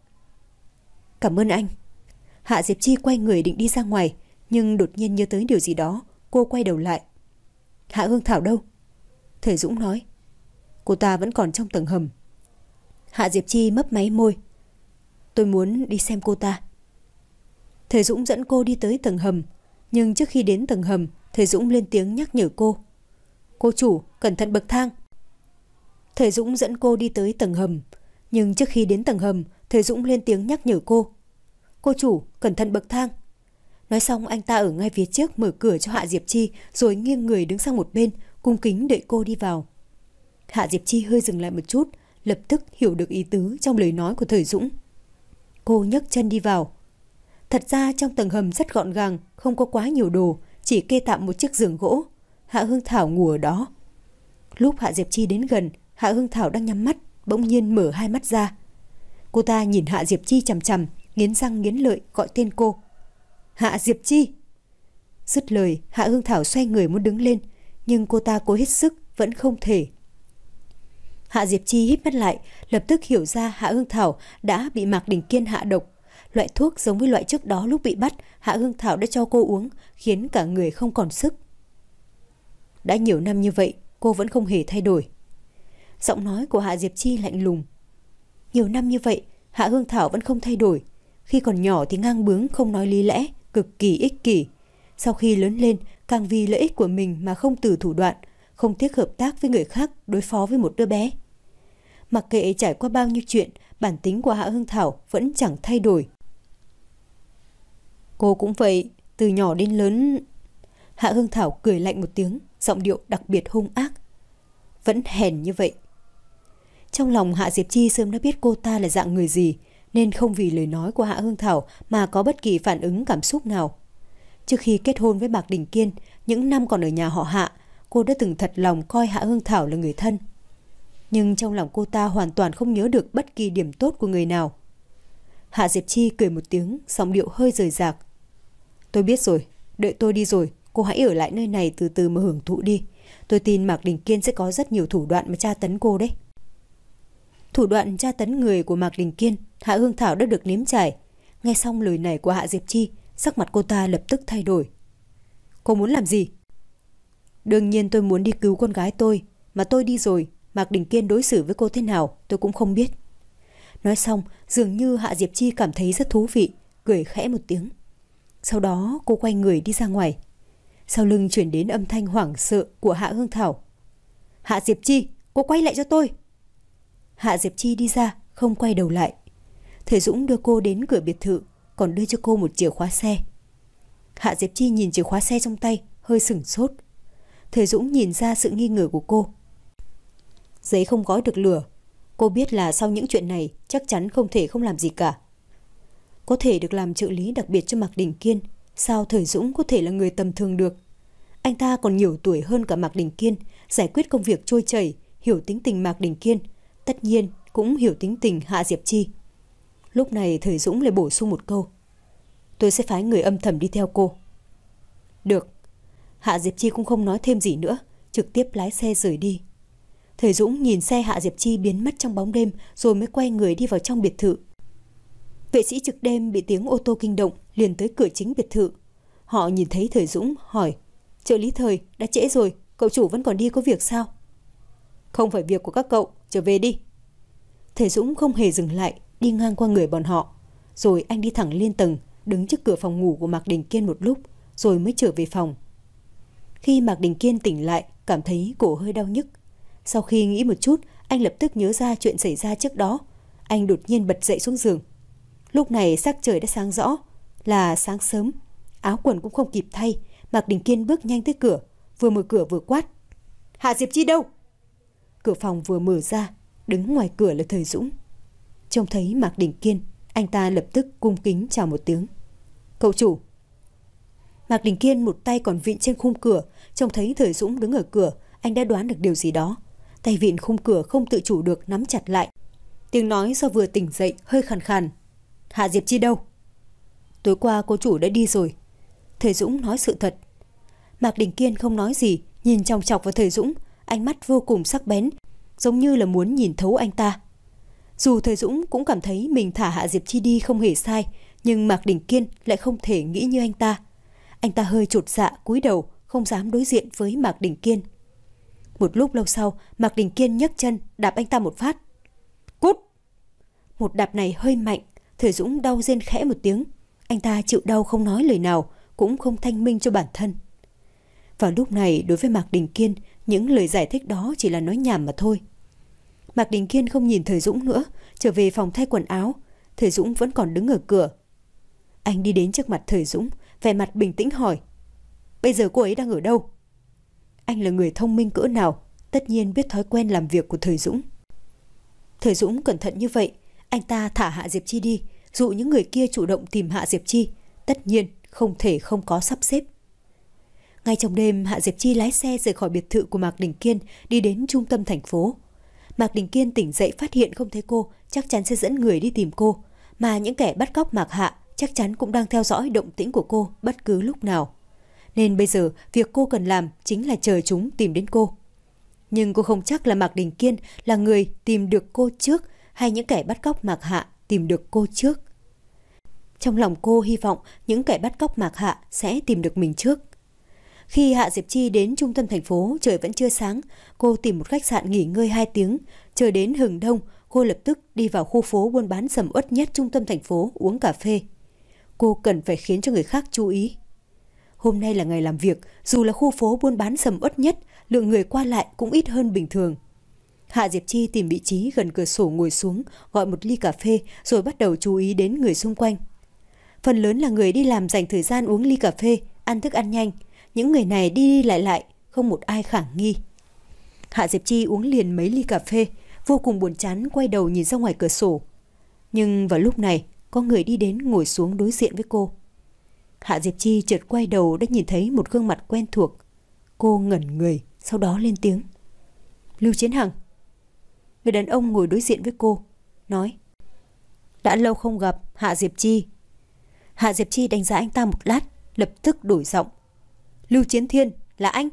Cảm ơn anh. Hạ Diệp Chi quay người định đi ra ngoài, nhưng đột nhiên nhớ tới điều gì đó. Cô quay đầu lại. Hạ Hương Thảo đâu? Thời Dũng nói. Cô ta vẫn còn trong tầng hầm. Hạ Diệp Chi mấp máy môi. Tôi muốn đi xem cô ta. Thời Dũng dẫn cô đi tới tầng hầm. Nhưng trước khi đến tầng hầm, Thời Dũng lên tiếng nhắc nhở cô. Cô chủ, cẩn thận bậc thang. Thời Dũng dẫn cô đi tới tầng hầm. Nhưng trước khi đến tầng hầm, Thời Dũng lên tiếng nhắc nhở cô. Cô chủ, cẩn thận bậc thang. Nói xong anh ta ở ngay phía trước mở cửa cho Hạ Diệp Chi, rồi nghiêng người đứng sang một bên, cung kính đợi cô đi vào. Hạ Diệp Chi hơi dừng lại một chút, lập tức hiểu được ý tứ trong lời nói của Thời Dũng. Cô nhấc chân đi vào. Thật ra trong tầng hầm rất gọn gàng, không có quá nhiều đồ, chỉ kê tạm một chiếc giường gỗ. Hạ Hương Thảo ngủ ở đó. Lúc Hạ Diệp Chi đến gần, Hạ Hương Thảo đang nhắm mắt, bỗng nhiên mở hai mắt ra. Cô ta nhìn Hạ Diệp Chi chằm chằm, nghiến răng nghiến lợi gọi tên cô. Hạ Diệp Chi! Dứt lời, Hạ Hương Thảo xoay người muốn đứng lên, nhưng cô ta cố hết sức vẫn không thể. Hạ Diệp Chi híp mắt lại, lập tức hiểu ra Hạ Hương Thảo đã bị Mạc Đình Kiên hạ độc. Loại thuốc giống với loại trước đó lúc bị bắt, Hạ Hương Thảo đã cho cô uống, khiến cả người không còn sức. Đã nhiều năm như vậy, cô vẫn không hề thay đổi. Giọng nói của Hạ Diệp Chi lạnh lùng. Nhiều năm như vậy, Hạ Hương Thảo vẫn không thay đổi. Khi còn nhỏ thì ngang bướng không nói lý lẽ, cực kỳ ích kỷ. Sau khi lớn lên, càng vì lợi ích của mình mà không từ thủ đoạn, không tiếc hợp tác với người khác đối phó với một đứa bé. Mặc kệ trải qua bao nhiêu chuyện, bản tính của Hạ Hương Thảo vẫn chẳng thay đổi. Cô cũng vậy, từ nhỏ đến lớn. Hạ Hương Thảo cười lạnh một tiếng, giọng điệu đặc biệt hung ác. Vẫn hèn như vậy. Trong lòng Hạ Diệp Chi sớm đã biết cô ta là dạng người gì, nên không vì lời nói của Hạ Hương Thảo mà có bất kỳ phản ứng cảm xúc nào. Trước khi kết hôn với Mạc Đình Kiên, những năm còn ở nhà họ Hạ, cô đã từng thật lòng coi Hạ Hương Thảo là người thân. Nhưng trong lòng cô ta hoàn toàn không nhớ được bất kỳ điểm tốt của người nào. Hạ Diệp Chi cười một tiếng, giọng điệu hơi rời rạc. Tôi biết rồi, đợi tôi đi rồi, cô hãy ở lại nơi này từ từ mà hưởng thụ đi. Tôi tin Mạc Đình Kiên sẽ có rất nhiều thủ đoạn mà tra tấn cô đấy. Thủ đoạn tra tấn người của Mạc Đình Kiên, Hạ Hương Thảo đã được nếm trải. Nghe xong lời này của Hạ Diệp Chi, sắc mặt cô ta lập tức thay đổi. Cô muốn làm gì? Đương nhiên tôi muốn đi cứu con gái tôi. Mà tôi đi rồi, Mạc Đình Kiên đối xử với cô thế nào tôi cũng không biết. Nói xong, dường như Hạ Diệp Chi cảm thấy rất thú vị, cười khẽ một tiếng. Sau đó cô quay người đi ra ngoài. sau lưng chuyển đến âm thanh hoảng sợ của Hạ Hương Thảo. Hạ Diệp Chi, cô quay lại cho tôi. Hạ Diệp Chi đi ra, không quay đầu lại. Thời Dũng đưa cô đến cửa biệt thự, còn đưa cho cô một chìa khóa xe. Hạ Diệp Chi nhìn chìa khóa xe trong tay, hơi sửng sốt. Thời Dũng nhìn ra sự nghi ngờ của cô. Giấy không gói được lửa. Cô biết là sau những chuyện này chắc chắn không thể không làm gì cả. Có thể được làm trợ lý đặc biệt cho Mạc Đình Kiên, sao Thời Dũng có thể là người tầm thường được? Anh ta còn nhiều tuổi hơn cả Mạc Đình Kiên, giải quyết công việc trôi chảy, hiểu tính tình Mạc Đình Kiên, tất nhiên cũng hiểu tính tình Hạ Diệp Chi. Lúc này Thời Dũng lại bổ sung một câu. Tôi sẽ phái người âm thầm đi theo cô. Được. Hạ Diệp Chi cũng không nói thêm gì nữa, trực tiếp lái xe rời đi. Thời Dũng nhìn xe Hạ Diệp Chi biến mất trong bóng đêm rồi mới quay người đi vào trong biệt thự. Vệ sĩ trực đêm bị tiếng ô tô kinh động liền tới cửa chính biệt thự. Họ nhìn thấy Thời Dũng hỏi, trợ lý Thời, đã trễ rồi, cậu chủ vẫn còn đi có việc sao? Không phải việc của các cậu, trở về đi. Thời Dũng không hề dừng lại, đi ngang qua người bọn họ. Rồi anh đi thẳng lên tầng, đứng trước cửa phòng ngủ của Mạc Đình Kiên một lúc, rồi mới trở về phòng. Khi Mạc Đình Kiên tỉnh lại, cảm thấy cổ hơi đau nhức. Sau khi nghĩ một chút, anh lập tức nhớ ra chuyện xảy ra trước đó. Anh đột nhiên bật dậy xuống giường. Lúc này sắc trời đã sáng rõ, là sáng sớm. Áo quần cũng không kịp thay, Mạc Đình Kiên bước nhanh tới cửa, vừa mở cửa vừa quát. Hạ Diệp Chi đâu? Cửa phòng vừa mở ra, đứng ngoài cửa là Thời Dũng. Trông thấy Mạc Đình Kiên, anh ta lập tức cung kính chào một tiếng. Cậu chủ. Mạc Đình Kiên một tay còn vịn trên khung cửa, trông thấy Thời Dũng đứng ở cửa, anh đã đoán được điều gì đó. Tay vịn khung cửa không tự chủ được nắm chặt lại. Tiếng nói do vừa tỉnh dậy hơi khàn khàn. Hạ Diệp Chi đâu? Tối qua cô chủ đã đi rồi. Thời Dũng nói sự thật. Mạc Đình Kiên không nói gì, nhìn chòng chọc vào Thời Dũng, ánh mắt vô cùng sắc bén, giống như là muốn nhìn thấu anh ta. Dù Thời Dũng cũng cảm thấy mình thả Hạ Diệp Chi đi không hề sai, nhưng Mạc Đình Kiên lại không thể nghĩ như anh ta. Anh ta hơi chột dạ cúi đầu, không dám đối diện với Mạc Đình Kiên. Một lúc lâu sau, Mạc Đình Kiên nhấc chân đạp anh ta một phát. Cút! Một đạp này hơi mạnh, Thời Dũng đau rên khẽ một tiếng. Anh ta chịu đau không nói lời nào, cũng không thanh minh cho bản thân. Vào lúc này, đối với Mạc Đình Kiên, những lời giải thích đó chỉ là nói nhảm mà thôi. Mạc Đình Kiên không nhìn Thời Dũng nữa, trở về phòng thay quần áo. Thời Dũng vẫn còn đứng ở cửa. Anh đi đến trước mặt Thời Dũng, vẻ mặt bình tĩnh hỏi. Bây giờ cô ấy đang ở đâu? Anh là người thông minh cỡ nào, tất nhiên biết thói quen làm việc của Thời Dũng. Thời Dũng cẩn thận như vậy, anh ta thả Hạ Diệp Chi đi, dụ những người kia chủ động tìm Hạ Diệp Chi, tất nhiên không thể không có sắp xếp. Ngay trong đêm, Hạ Diệp Chi lái xe rời khỏi biệt thự của Mạc Đình Kiên, đi đến trung tâm thành phố. Mạc Đình Kiên tỉnh dậy phát hiện không thấy cô, chắc chắn sẽ dẫn người đi tìm cô, mà những kẻ bắt cóc Mạc Hạ chắc chắn cũng đang theo dõi động tĩnh của cô bất cứ lúc nào. Nên bây giờ việc cô cần làm chính là chờ chúng tìm đến cô. Nhưng cô không chắc là Mạc Đình Kiên là người tìm được cô trước hay những kẻ bắt cóc Mạc Hạ tìm được cô trước. Trong lòng cô hy vọng những kẻ bắt cóc Mạc Hạ sẽ tìm được mình trước. Khi Hạ Diệp Chi đến trung tâm thành phố, trời vẫn chưa sáng, cô tìm một khách sạn nghỉ ngơi hai tiếng, chờ đến hừng đông, cô lập tức đi vào khu phố buôn bán sầm uất nhất trung tâm thành phố uống cà phê. Cô cần phải khiến cho người khác chú ý. Hôm nay là ngày làm việc, dù là khu phố buôn bán sầm uất nhất, lượng người qua lại cũng ít hơn bình thường. Hạ Diệp Chi tìm vị trí gần cửa sổ ngồi xuống, gọi một ly cà phê rồi bắt đầu chú ý đến người xung quanh. Phần lớn là người đi làm dành thời gian uống ly cà phê, ăn thức ăn nhanh. Những người này đi đi lại lại, không một ai khả nghi. Hạ Diệp Chi uống liền mấy ly cà phê, vô cùng buồn chán quay đầu nhìn ra ngoài cửa sổ. Nhưng vào lúc này, có người đi đến ngồi xuống đối diện với cô. Hạ Diệp Chi chợt quay đầu đã nhìn thấy một gương mặt quen thuộc. Cô ngẩn người, sau đó lên tiếng. Lưu Chiến Hằng. Người đàn ông ngồi đối diện với cô, nói. Đã lâu không gặp, Hạ Diệp Chi. Hạ Diệp Chi đánh giá anh ta một lát, lập tức đổi giọng. Lưu Chiến Thiên, là anh?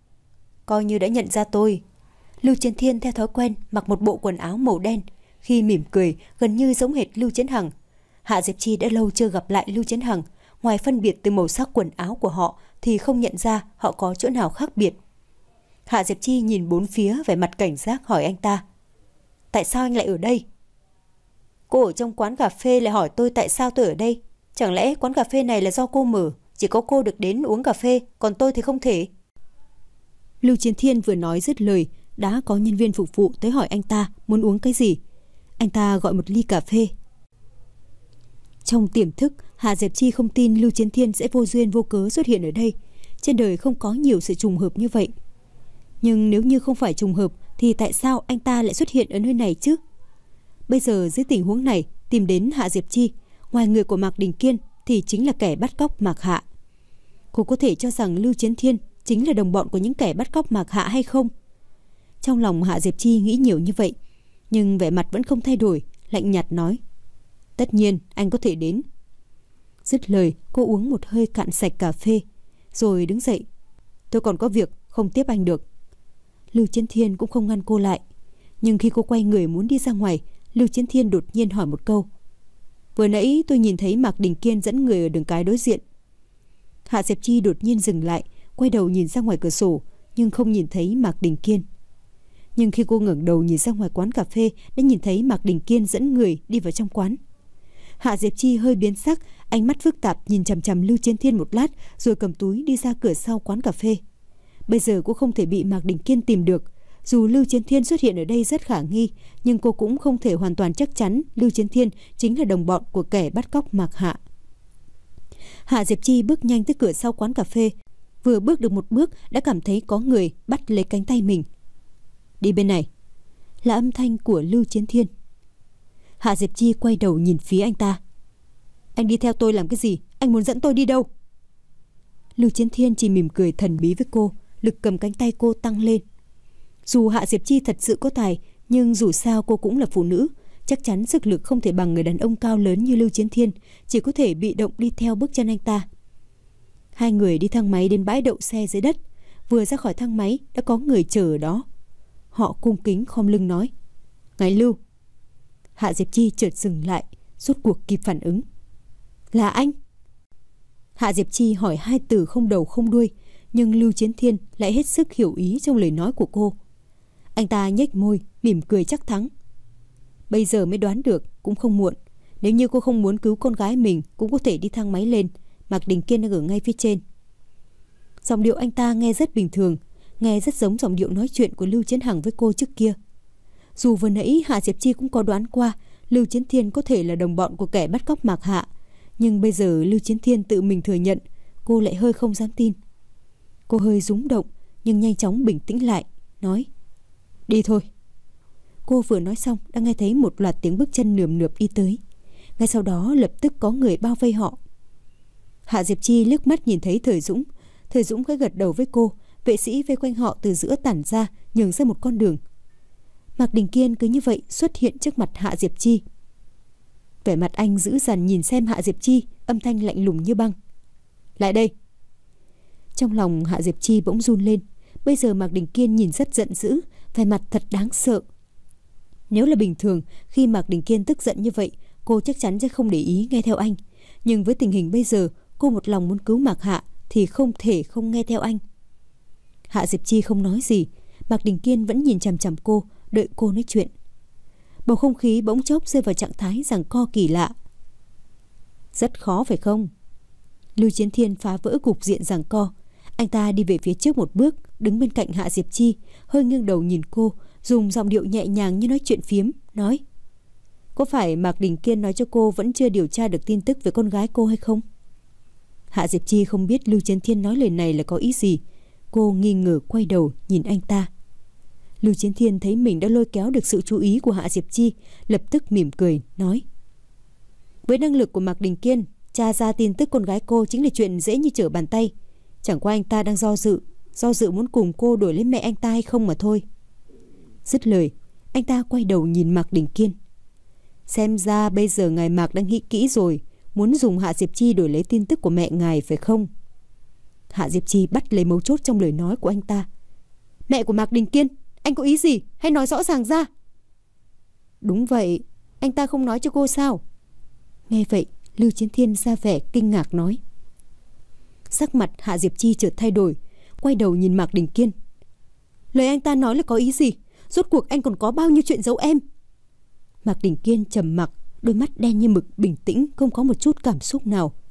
Coi như đã nhận ra tôi. Lưu Chiến Thiên theo thói quen mặc một bộ quần áo màu đen, khi mỉm cười gần như giống hệt Lưu Chiến Hằng. Hạ Diệp Chi đã lâu chưa gặp lại Lưu Chiến Hằng, ngoài phân biệt từ màu sắc quần áo của họ thì không nhận ra họ có chỗ nào khác biệt. Hạ Diệp Chi nhìn bốn phía vẻ mặt cảnh giác hỏi anh ta. Tại sao anh lại ở đây? Cô ở trong quán cà phê lại hỏi tôi tại sao tôi ở đây. Chẳng lẽ quán cà phê này là do cô mở, chỉ có cô được đến uống cà phê, còn tôi thì không thể. Lưu Chiến Thiên vừa nói dứt lời, đã có nhân viên phục vụ tới hỏi anh ta muốn uống cái gì. Anh ta gọi một ly cà phê. Trong tiềm thức, Hạ Diệp Chi không tin Lưu Chiến Thiên sẽ vô duyên vô cớ xuất hiện ở đây. Trên đời không có nhiều sự trùng hợp như vậy. Nhưng nếu như không phải trùng hợp thì tại sao anh ta lại xuất hiện ở nơi này chứ? Bây giờ dưới tình huống này, tìm đến Hạ Diệp Chi, ngoài người của Mạc Đình Kiên thì chính là kẻ bắt cóc Mạc Hạ. Cô có thể cho rằng Lưu Chiến Thiên chính là đồng bọn của những kẻ bắt cóc Mạc Hạ hay không? Trong lòng Hạ Diệp Chi nghĩ nhiều như vậy, nhưng vẻ mặt vẫn không thay đổi, lạnh nhạt nói: tất nhiên anh có thể đến. Dứt lời, cô uống một hơi cạn sạch cà phê, rồi đứng dậy. Tôi còn có việc, không tiếp anh được. Lưu Chiến Thiên cũng không ngăn cô lại, nhưng khi cô quay người muốn đi ra ngoài, Lưu Chiến Thiên đột nhiên hỏi một câu: vừa nãy tôi nhìn thấy Mạc Đình Kiên dẫn người ở đường cái đối diện. Hạ Diệp Chi đột nhiên dừng lại, quay đầu nhìn ra ngoài cửa sổ, nhưng không nhìn thấy Mạc Đình Kiên. Nhưng khi cô ngẩng đầu nhìn ra ngoài quán cà phê, đã nhìn thấy Mạc Đình Kiên dẫn người đi vào trong quán. Hạ Diệp Chi hơi biến sắc, ánh mắt phức tạp nhìn chằm chằm Lưu Chiến Thiên một lát, rồi cầm túi đi ra cửa sau quán cà phê. Bây giờ cô không thể bị Mạc Đình Kiên tìm được. Dù Lưu Chiến Thiên xuất hiện ở đây rất khả nghi, nhưng cô cũng không thể hoàn toàn chắc chắn Lưu Chiến Thiên chính là đồng bọn của kẻ bắt cóc Mạc Hạ. Hạ Diệp Chi bước nhanh tới cửa sau quán cà phê. Vừa bước được một bước đã cảm thấy có người bắt lấy cánh tay mình. Đi bên này, là âm thanh của Lưu Chiến Thiên. Hạ Diệp Chi quay đầu nhìn phía anh ta. Anh đi theo tôi làm cái gì? Anh muốn dẫn tôi đi đâu? Lưu Chiến Thiên chỉ mỉm cười thần bí với cô, lực cầm cánh tay cô tăng lên. Dù Hạ Diệp Chi thật sự có tài, nhưng dù sao cô cũng là phụ nữ, chắc chắn sức lực không thể bằng người đàn ông cao lớn như Lưu Chiến Thiên, chỉ có thể bị động đi theo bước chân anh ta. Hai người đi thang máy đến bãi đậu xe dưới đất. Vừa ra khỏi thang máy đã có người chờ ở đó. Họ cung kính khom lưng nói: Ngài Lưu. Hạ Diệp Chi chợt dừng lại, rốt cuộc kịp phản ứng. Là anh? Hạ Diệp Chi hỏi hai từ không đầu không đuôi, nhưng Lưu Chiến Thiên lại hết sức hiểu ý trong lời nói của cô. Anh ta nhếch môi, mỉm cười chắc thắng. Bây giờ mới đoán được, cũng không muộn. Nếu như cô không muốn cứu con gái mình, cũng có thể đi thang máy lên. Mạc Đình Kiên đang ở ngay phía trên. Giọng điệu anh ta nghe rất bình thường, nghe rất giống giọng điệu nói chuyện của Lưu Chiến Hằng với cô trước kia. Dù vừa nãy Hạ Diệp Chi cũng có đoán qua Lưu Chiến Thiên có thể là đồng bọn của kẻ bắt cóc Mạc Hạ, nhưng bây giờ Lưu Chiến Thiên tự mình thừa nhận, cô lại hơi không dám tin. Cô hơi rúng động, nhưng nhanh chóng bình tĩnh lại, nói: Đi thôi. Cô vừa nói xong đã nghe thấy một loạt tiếng bước chân nườm nượp đi tới. Ngay sau đó lập tức có người bao vây họ. Hạ Diệp Chi liếc mắt nhìn thấy Thời Dũng. Thời Dũng cái gật đầu với cô. Vệ sĩ vây quanh họ từ giữa tản ra, nhường ra một con đường. Mạc Đình Kiên cứ như vậy xuất hiện trước mặt Hạ Diệp Chi. Vẻ mặt anh dữ dằn nhìn xem Hạ Diệp Chi, âm thanh lạnh lùng như băng. Lại đây. Trong lòng Hạ Diệp Chi bỗng run lên. Bây giờ Mạc Đình Kiên nhìn rất giận dữ, vẻ mặt thật đáng sợ. Nếu là bình thường, khi Mạc Đình Kiên tức giận như vậy, cô chắc chắn sẽ không để ý nghe theo anh. Nhưng với tình hình bây giờ, cô một lòng muốn cứu Mạc Hạ thì không thể không nghe theo anh. Hạ Diệp Chi không nói gì. Mạc Đình Kiên vẫn nhìn chằm chằm cô, đợi cô nói chuyện. Bầu không khí bỗng chốc rơi vào trạng thái giằng co kỳ lạ. Rất khó phải không? Lưu Chiến Thiên phá vỡ cục diện giằng co. Anh ta đi về phía trước một bước, đứng bên cạnh Hạ Diệp Chi, hơi nghiêng đầu nhìn cô, dùng giọng điệu nhẹ nhàng như nói chuyện phiếm, nói: Có phải Mạc Đình Kiên nói cho cô vẫn chưa điều tra được tin tức về con gái cô hay không? Hạ Diệp Chi không biết Lưu Chiến Thiên nói lời này là có ý gì. Cô nghi ngờ quay đầu nhìn anh ta. Lưu Chiến Thiên thấy mình đã lôi kéo được sự chú ý của Hạ Diệp Chi, lập tức mỉm cười, nói: Với năng lực của Mạc Đình Kiên, tra ra tin tức con gái cô chính là chuyện dễ như trở bàn tay. Chẳng qua anh ta đang do dự, do dự muốn cùng cô đổi lấy mẹ anh ta hay không mà thôi. Dứt lời, anh ta quay đầu nhìn Mạc Đình Kiên. Xem ra bây giờ ngài Mạc đang nghĩ kỹ rồi, muốn dùng Hạ Diệp Chi đổi lấy tin tức của mẹ ngài phải không? Hạ Diệp Chi bắt lấy mấu chốt trong lời nói của anh ta. Mẹ của Mạc Đình Kiên, anh có ý gì? Hãy nói rõ ràng ra. Đúng vậy, anh ta không nói cho cô sao? Nghe vậy, Lưu Chiến Thiên ra vẻ kinh ngạc nói. Sắc mặt Hạ Diệp Chi chợt thay đổi, quay đầu nhìn Mạc Đình Kiên. Lời anh ta nói là có ý gì? Rốt cuộc anh còn có bao nhiêu chuyện giấu em? Mạc Đình Kiên trầm mặc, đôi mắt đen như mực, bình tĩnh, không có một chút cảm xúc nào.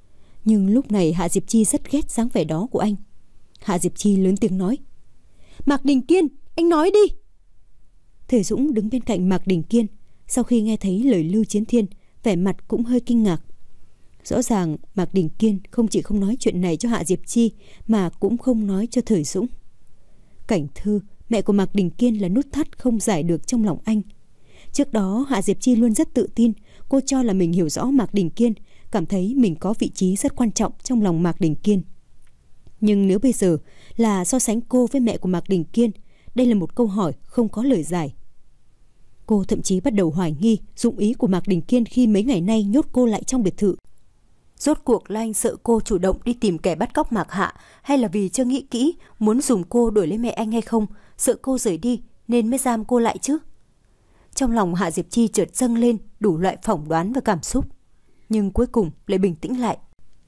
Nhưng lúc này Hạ Diệp Chi rất ghét dáng vẻ đó của anh. Hạ Diệp Chi lớn tiếng nói: Mạc Đình Kiên, anh nói đi. Thời Dũng đứng bên cạnh Mạc Đình Kiên, sau khi nghe thấy lời Lưu Chiến Thiên, vẻ mặt cũng hơi kinh ngạc. Rõ ràng Mạc Đình Kiên không chỉ không nói chuyện này cho Hạ Diệp Chi, mà cũng không nói cho Thời Dũng. Cảnh Thư, mẹ của Mạc Đình Kiên, là nút thắt không giải được trong lòng anh. Trước đó Hạ Diệp Chi luôn rất tự tin, cô cho là mình hiểu rõ Mạc Đình Kiên, cảm thấy mình có vị trí rất quan trọng trong lòng Mạc Đình Kiên. Nhưng nếu bây giờ là so sánh cô với mẹ của Mạc Đình Kiên, đây là một câu hỏi không có lời giải. Cô thậm chí bắt đầu hoài nghi dụng ý của Mạc Đình Kiên khi mấy ngày nay nhốt cô lại trong biệt thự. Rốt cuộc là anh sợ cô chủ động đi tìm kẻ bắt cóc Mạc Hạ, hay là vì chưa nghĩ kỹ muốn dùng cô đổi lấy mẹ anh hay không, sợ cô rời đi nên mới giam cô lại chứ? Trong lòng Hạ Diệp Chi chợt dâng lên đủ loại phỏng đoán và cảm xúc, nhưng cuối cùng lại bình tĩnh lại.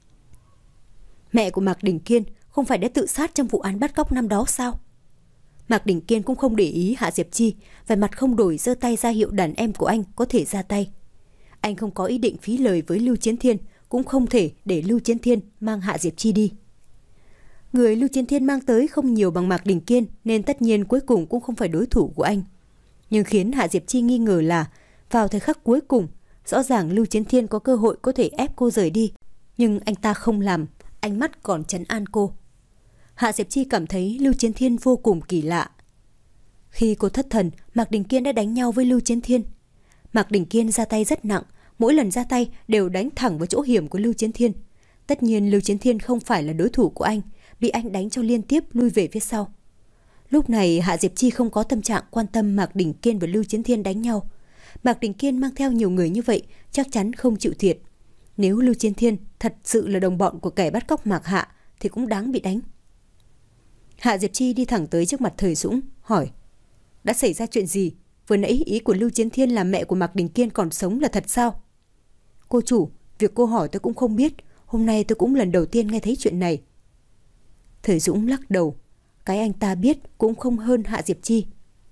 Mẹ của Mạc Đình Kiên không phải đã tự sát trong vụ án bắt cóc năm đó sao? Mạc Đình Kiên cũng không để ý Hạ Diệp Chi, vẻ mặt không đổi giơ tay ra hiệu đàn em của anh có thể ra tay. Anh không có ý định phí lời với Lưu Chiến Thiên, cũng không thể để Lưu Chiến Thiên mang Hạ Diệp Chi đi. Người Lưu Chiến Thiên mang tới không nhiều bằng Mạc Đình Kiên, nên tất nhiên cuối cùng cũng không phải đối thủ của anh. Nhưng khiến Hạ Diệp Chi nghi ngờ là vào thời khắc cuối cùng, rõ ràng Lưu Chiến Thiên có cơ hội có thể ép cô rời đi, nhưng anh ta không làm, ánh mắt còn trấn an cô. Hạ Diệp Chi cảm thấy Lưu Chiến Thiên vô cùng kỳ lạ. Khi cô thất thần, Mạc Đình Kiên đã đánh nhau với Lưu Chiến Thiên. Mạc Đình Kiên ra tay rất nặng, mỗi lần ra tay đều đánh thẳng vào chỗ hiểm của Lưu Chiến Thiên. Tất nhiên Lưu Chiến Thiên không phải là đối thủ của anh, bị anh đánh cho liên tiếp lui về phía sau. Lúc này Hạ Diệp Chi không có tâm trạng quan tâm Mạc Đình Kiên và Lưu Chiến Thiên đánh nhau. Mạc Đình Kiên mang theo nhiều người như vậy chắc chắn không chịu thiệt. Nếu Lưu Chiến Thiên thật sự là đồng bọn của kẻ bắt cóc Mạc Hạ thì cũng đáng bị đánh. Hạ Diệp Chi đi thẳng tới trước mặt Thời Dũng, hỏi: Đã xảy ra chuyện gì? Vừa nãy ý của Lưu Chiến Thiên là mẹ của Mạc Đình Kiên còn sống là thật sao? Cô chủ, việc cô hỏi tôi cũng không biết, hôm nay tôi cũng lần đầu tiên nghe thấy chuyện này. Thời Dũng lắc đầu, cái anh ta biết cũng không hơn Hạ Diệp Chi.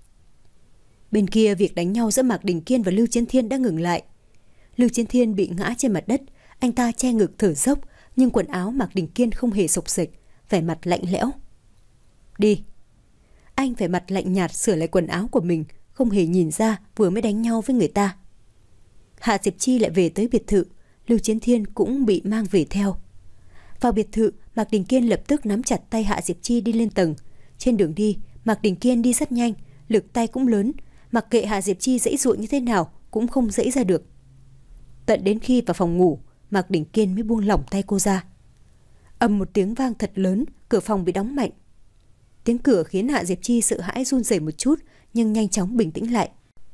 Bên kia việc đánh nhau giữa Mạc Đình Kiên và Lưu Chiến Thiên đã ngừng lại. Lưu Chiến Thiên bị ngã trên mặt đất, anh ta che ngực thở dốc, nhưng quần áo Mạc Đình Kiên không hề xộc xệch, vẻ mặt lạnh lẽo. Đi. Anh vẻ mặt lạnh nhạt sửa lại quần áo của mình, không hề nhìn ra vừa mới đánh nhau với người ta. Hạ Diệp Chi lại về tới biệt thự, Lưu Chiến Thiên cũng bị mang về theo. Vào biệt thự, Mạc Đình Kiên lập tức nắm chặt tay Hạ Diệp Chi đi lên tầng. Trên đường đi, Mạc Đình Kiên đi rất nhanh, lực tay cũng lớn, mặc kệ Hạ Diệp Chi giãy giụa như thế nào cũng không giãy ra được. Tận đến khi vào phòng ngủ, Mạc Đình Kiên mới buông lỏng tay cô ra. Ầm một tiếng vang thật lớn, cửa phòng bị đóng mạnh. Tiếng cửa khiến Hạ Diệp Chi sợ hãi run rẩy một chút, nhưng nhanh chóng bình tĩnh lại.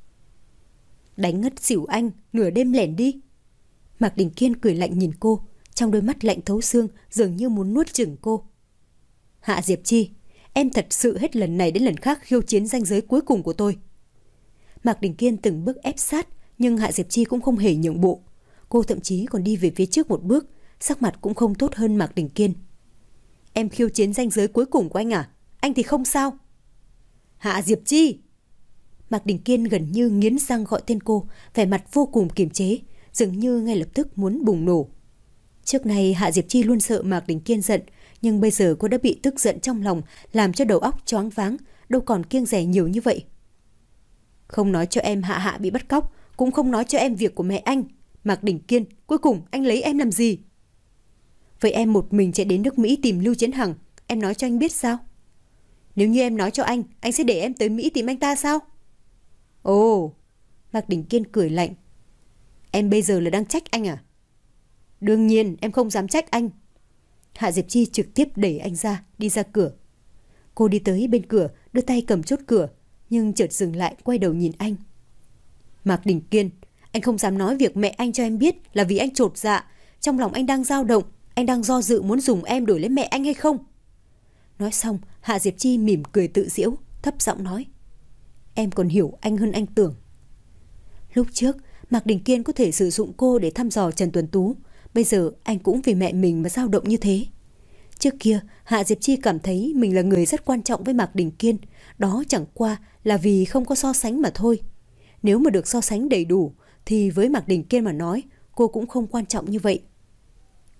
Đánh ngất xỉu anh, nửa đêm lẻn đi. Mạc Đình Kiên cười lạnh nhìn cô, trong đôi mắt lạnh thấu xương, dường như muốn nuốt chửng cô. Hạ Diệp Chi, em thật sự hết lần này đến lần khác khiêu chiến ranh giới cuối cùng của tôi. Mạc Đình Kiên từng bước ép sát, nhưng Hạ Diệp Chi cũng không hề nhượng bộ. Cô thậm chí còn đi về phía trước một bước, sắc mặt cũng không tốt hơn Mạc Đình Kiên. Em khiêu chiến ranh giới cuối cùng của anh à? Anh thì không sao. Hạ Diệp Chi! Mạc Đình Kiên gần như nghiến răng gọi tên cô, vẻ mặt vô cùng kiềm chế, dường như ngay lập tức muốn bùng nổ. Trước này Hạ Diệp Chi luôn sợ Mạc Đình Kiên giận, nhưng bây giờ cô đã bị tức giận trong lòng, làm cho đầu óc choáng váng, đâu còn kiêng dè nhiều như vậy. Không nói cho em Hạ Hạ bị bắt cóc, cũng không nói cho em việc của mẹ anh. Mạc Đình Kiên, cuối cùng anh lấy em làm gì? Vậy em một mình chạy đến nước Mỹ tìm Lưu Chiến Hằng, em nói cho anh biết sao? Nếu như em nói cho anh, anh sẽ để em tới Mỹ tìm anh ta sao? Ồ, Mạc Đình Kiên cười lạnh. Em bây giờ là đang trách anh à? Đương nhiên em không dám trách anh. Hạ Diệp Chi trực tiếp đẩy anh ra, đi ra cửa. Cô đi tới bên cửa, đưa tay cầm chốt cửa, nhưng chợt dừng lại quay đầu nhìn anh. Mạc Đình Kiên, anh không dám nói việc mẹ anh cho em biết là vì anh chột dạ. Trong lòng anh đang dao động, anh đang do dự muốn dùng em đổi lấy mẹ anh hay không? Nói xong, Hạ Diệp Chi mỉm cười tự giễu, thấp giọng nói. Em còn hiểu anh hơn anh tưởng. Lúc trước, Mạc Đình Kiên có thể sử dụng cô để thăm dò Trần Tuấn Tú. Bây giờ anh cũng vì mẹ mình mà dao động như thế. Trước kia, Hạ Diệp Chi cảm thấy mình là người rất quan trọng với Mạc Đình Kiên. Đó chẳng qua là vì không có so sánh mà thôi. Nếu mà được so sánh đầy đủ, thì với Mạc Đình Kiên mà nói, cô cũng không quan trọng như vậy.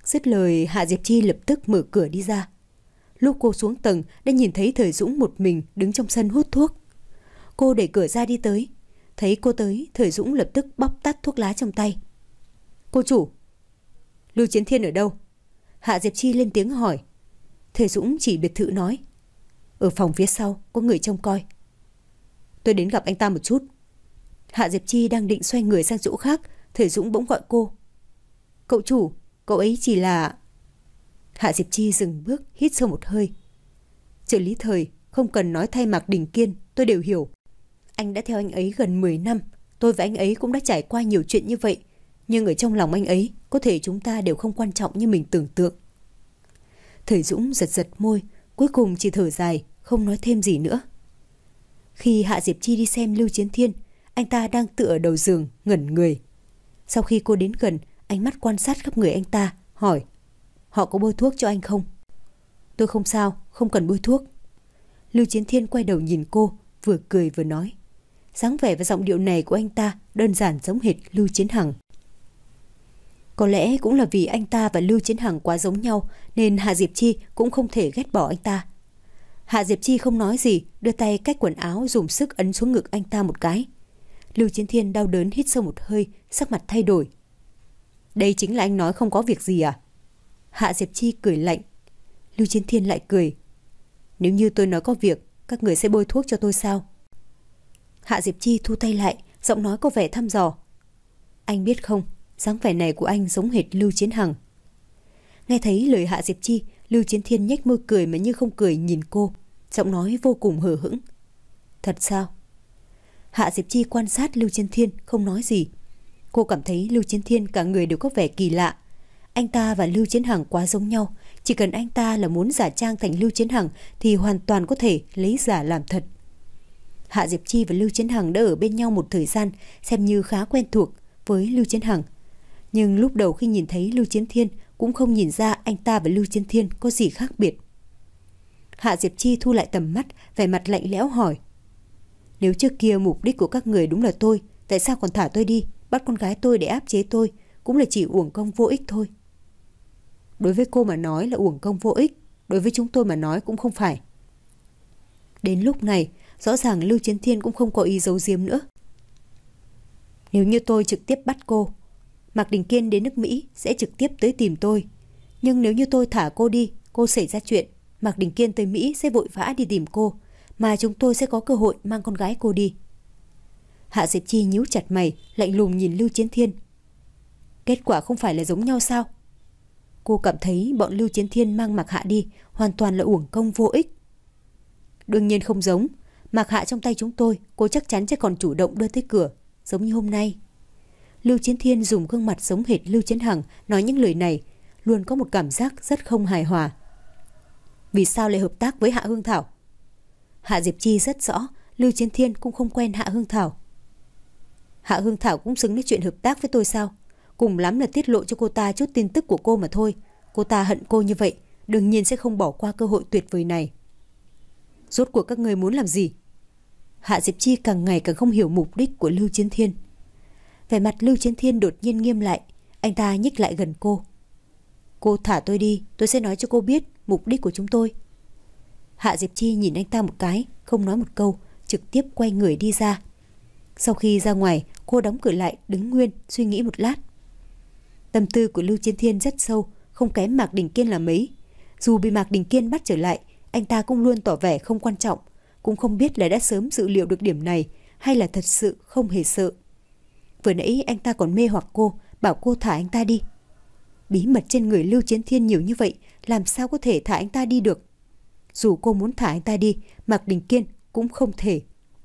Dứt lời, Hạ Diệp Chi lập tức mở cửa đi ra. Lúc cô xuống tầng đã nhìn thấy Thời Dũng một mình đứng trong sân hút thuốc. Cô đẩy cửa ra đi tới. Thấy cô tới, Thời Dũng lập tức bóc tắt thuốc lá trong tay. Cô chủ, Lưu Chiến Thiên ở đâu? Hạ Diệp Chi lên tiếng hỏi. Thời Dũng chỉ biệt thự nói, ở phòng phía sau có người trông coi. Tôi đến gặp anh ta một chút. Hạ Diệp Chi đang định xoay người sang chỗ khác, Thời Dũng bỗng gọi cô. Cậu chủ, cậu ấy chỉ là... Hạ Diệp Chi dừng bước, hít sâu một hơi. Trợ lý Thời, không cần nói thay Mạc Đình Kiên, tôi đều hiểu. Anh đã theo anh ấy gần mười năm, tôi và anh ấy cũng đã trải qua nhiều chuyện như vậy. Nhưng ở trong lòng anh ấy, có thể chúng ta đều không quan trọng như mình tưởng tượng. Thời Dũng giật giật môi, cuối cùng chỉ thở dài, không nói thêm gì nữa. Khi Hạ Diệp Chi đi xem Lưu Chiến Thiên, anh ta đang tựa ở đầu giường, ngẩn người. Sau khi cô đến gần, ánh mắt quan sát khắp người anh ta, hỏi, họ có bôi thuốc cho anh không? Tôi không sao, không cần bôi thuốc. Lưu Chiến Thiên quay đầu nhìn cô, vừa cười vừa nói. Dáng vẻ và giọng điệu này của anh ta đơn giản giống hệt Lưu Chiến Hằng. Có lẽ cũng là vì anh ta và Lưu Chiến Hằng quá giống nhau nên Hạ Diệp Chi cũng không thể ghét bỏ anh ta. Hạ Diệp Chi không nói gì, đưa tay cách quần áo dùng sức ấn xuống ngực anh ta một cái. Lưu Chiến Thiên đau đớn hít sâu một hơi, sắc mặt thay đổi. Đây chính là anh nói không có việc gì à? Hạ Diệp Chi cười lạnh. Lưu Chiến Thiên lại cười. Nếu như tôi nói có việc, các người sẽ bôi thuốc cho tôi sao? Hạ Diệp Chi thu tay lại, giọng nói có vẻ thăm dò. Anh biết không, dáng vẻ này của anh giống hệt Lưu Chiến Hằng. Nghe thấy lời Hạ Diệp Chi, Lưu Chiến Thiên nhếch môi cười mà như không cười nhìn cô, giọng nói vô cùng hờ hững. Thật sao? Hạ Diệp Chi quan sát Lưu Chiến Thiên không nói gì. Cô cảm thấy Lưu Chiến Thiên cả người đều có vẻ kỳ lạ. Anh ta và Lưu Chiến Hằng quá giống nhau, chỉ cần anh ta là muốn giả trang thành Lưu Chiến Hằng thì hoàn toàn có thể lấy giả làm thật. Hạ Diệp Chi và Lưu Chiến Hằng đã ở bên nhau một thời gian, xem như khá quen thuộc với Lưu Chiến Hằng. Nhưng lúc đầu khi nhìn thấy Lưu Chiến Thiên cũng không nhìn ra anh ta và Lưu Chiến Thiên có gì khác biệt. Hạ Diệp Chi thu lại tầm mắt, vẻ mặt lạnh lẽo hỏi. Nếu trước kia mục đích của các người đúng là tôi, tại sao còn thả tôi đi, bắt con gái tôi để áp chế tôi, cũng là chỉ uổng công vô ích thôi. Đối với cô mà nói là uổng công vô ích, đối với chúng tôi mà nói cũng không phải. Đến lúc này, rõ ràng Lưu Chiến Thiên cũng không có ý giấu giếm nữa. Nếu như tôi trực tiếp bắt cô, Mạc Đình Kiên đến nước Mỹ sẽ trực tiếp tới tìm tôi. Nhưng nếu như tôi thả cô đi, cô xảy ra chuyện, Mạc Đình Kiên tới Mỹ sẽ vội vã đi tìm cô, mà chúng tôi sẽ có cơ hội mang con gái cô đi. Hạ Diệp Chi nhíu chặt mày, lạnh lùng nhìn Lưu Chiến Thiên. Kết quả không phải là giống nhau sao? Cô cảm thấy bọn Lưu Chiến Thiên mang Mạc Hạ đi hoàn toàn là uổng công vô ích. Đương nhiên không giống. Mạc Hạ trong tay chúng tôi, cô chắc chắn sẽ còn chủ động đưa tới cửa, giống như hôm nay. Lưu Chiến Thiên dùng gương mặt giống hệt Lưu Chiến Hằng nói những lời này, luôn có một cảm giác rất không hài hòa. Vì sao lại hợp tác với Hạ Hương Thảo? Hạ Diệp Chi rất rõ, Lưu Chiến Thiên cũng không quen Hạ Hương Thảo. Hạ Hương Thảo cũng xứng với chuyện hợp tác với tôi sao? Cùng lắm là tiết lộ cho cô ta chút tin tức của cô mà thôi. Cô ta hận cô như vậy, đương nhiên sẽ không bỏ qua cơ hội tuyệt vời này. Rốt cuộc các người muốn làm gì? Hạ Diệp Chi càng ngày càng không hiểu mục đích của Lưu Chiến Thiên. Vẻ mặt Lưu Chiến Thiên đột nhiên nghiêm lại, anh ta nhích lại gần cô. Cô thả tôi đi, tôi sẽ nói cho cô biết mục đích của chúng tôi. Hạ Diệp Chi nhìn anh ta một cái, không nói một câu, trực tiếp quay người đi ra. Sau khi ra ngoài, cô đóng cửa lại, đứng nguyên, suy nghĩ một lát. Tâm tư của Lưu Chiến Thiên rất sâu, không kém Mạc Đình Kiên là mấy. Dù bị Mạc Đình Kiên bắt trở lại, anh ta cũng luôn tỏ vẻ không quan trọng, cũng không biết là đã sớm dự liệu được điểm này hay là thật sự không hề sợ. Vừa nãy anh ta còn mê hoặc cô, bảo cô thả anh ta đi. Bí mật trên người Lưu Chiến Thiên nhiều như vậy, làm sao có thể thả anh ta đi được? Dù cô muốn thả anh ta đi, Mạc Đình Kiên cũng không thể.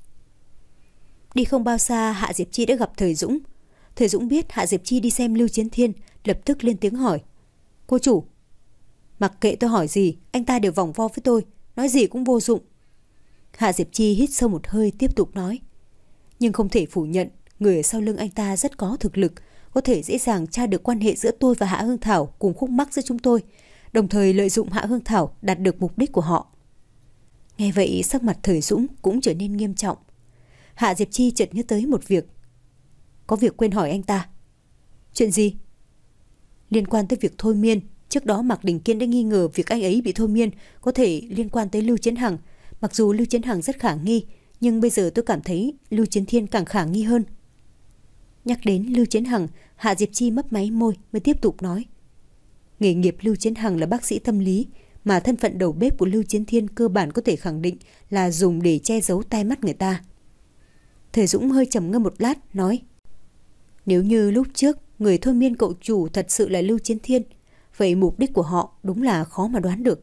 Đi không bao xa, Hạ Diệp Chi đã gặp Thời Dũng. Thời Dũng biết Hạ Diệp Chi đi xem Lưu Chiến Thiên, lập tức lên tiếng hỏi. Cô chủ, mặc kệ tôi hỏi gì, anh ta đều vòng vo với tôi, nói gì cũng vô dụng. Hạ Diệp Chi hít sâu một hơi, tiếp tục nói. Nhưng không thể phủ nhận, người ở sau lưng anh ta rất có thực lực, có thể dễ dàng tra được quan hệ giữa tôi và Hạ Hương Thảo cùng khúc mắc giữa chúng tôi, đồng thời lợi dụng Hạ Hương Thảo đạt được mục đích của họ. Nghe vậy, sắc mặt Thời Dũng cũng trở nên nghiêm trọng. Hạ Diệp Chi chợt nhớ tới một việc. Có việc quên hỏi anh ta. Chuyện gì? Liên quan tới việc thôi miên, trước đó Mạc Đình Kiên đã nghi ngờ việc anh ấy bị thôi miên có thể liên quan tới Lưu Chiến Hằng. Mặc dù Lưu Chiến Hằng rất khả nghi, nhưng bây giờ tôi cảm thấy Lưu Chiến Thiên càng khả nghi hơn. Nhắc đến Lưu Chiến Hằng, Hạ Diệp Chi mấp máy môi mới tiếp tục nói. Nghề nghiệp Lưu Chiến Hằng là bác sĩ tâm lý, mà thân phận đầu bếp của Lưu Chiến Thiên cơ bản có thể khẳng định là dùng để che giấu tai mắt người ta. Thời Dũng hơi trầm ngâm một lát, nói. Nếu như lúc trước người thôi miên cậu chủ thật sự là Lưu Chiến Thiên, vậy mục đích của họ đúng là khó mà đoán được.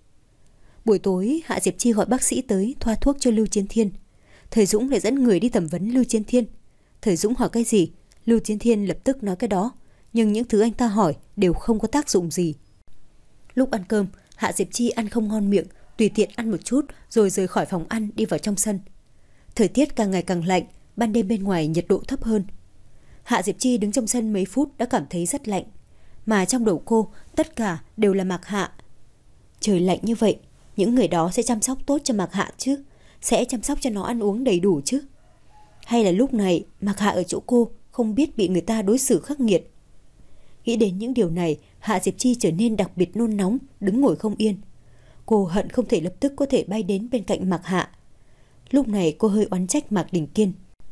Buổi tối, Hạ Diệp Chi gọi bác sĩ tới thoa thuốc cho Lưu Chiến Thiên. Thời Dũng lại dẫn người đi thẩm vấn Lưu Chiến Thiên. Thời Dũng hỏi cái gì, Lưu Chiến Thiên lập tức nói cái đó, nhưng những thứ anh ta hỏi đều không có tác dụng gì. Lúc ăn cơm, Hạ Diệp Chi ăn không ngon miệng, tùy tiện ăn một chút rồi rời khỏi phòng ăn đi vào trong sân. Thời tiết càng ngày càng lạnh, ban đêm bên ngoài nhiệt độ thấp hơn. Hạ Diệp Chi đứng trong sân mấy phút đã cảm thấy rất lạnh, mà trong đầu cô tất cả đều là Mạc Hạ. Trời lạnh như vậy, những người đó sẽ chăm sóc tốt cho Mạc Hạ chứ, sẽ chăm sóc cho nó ăn uống đầy đủ chứ. Hay là lúc này Mạc Hạ ở chỗ cô không biết bị người ta đối xử khắc nghiệt. Nghĩ đến những điều này, Hạ Diệp Chi trở nên đặc biệt nôn nóng, đứng ngồi không yên. Cô hận không thể lập tức có thể bay đến bên cạnh Mạc Hạ. Lúc này cô hơi oán trách Mạc Đình Kiên.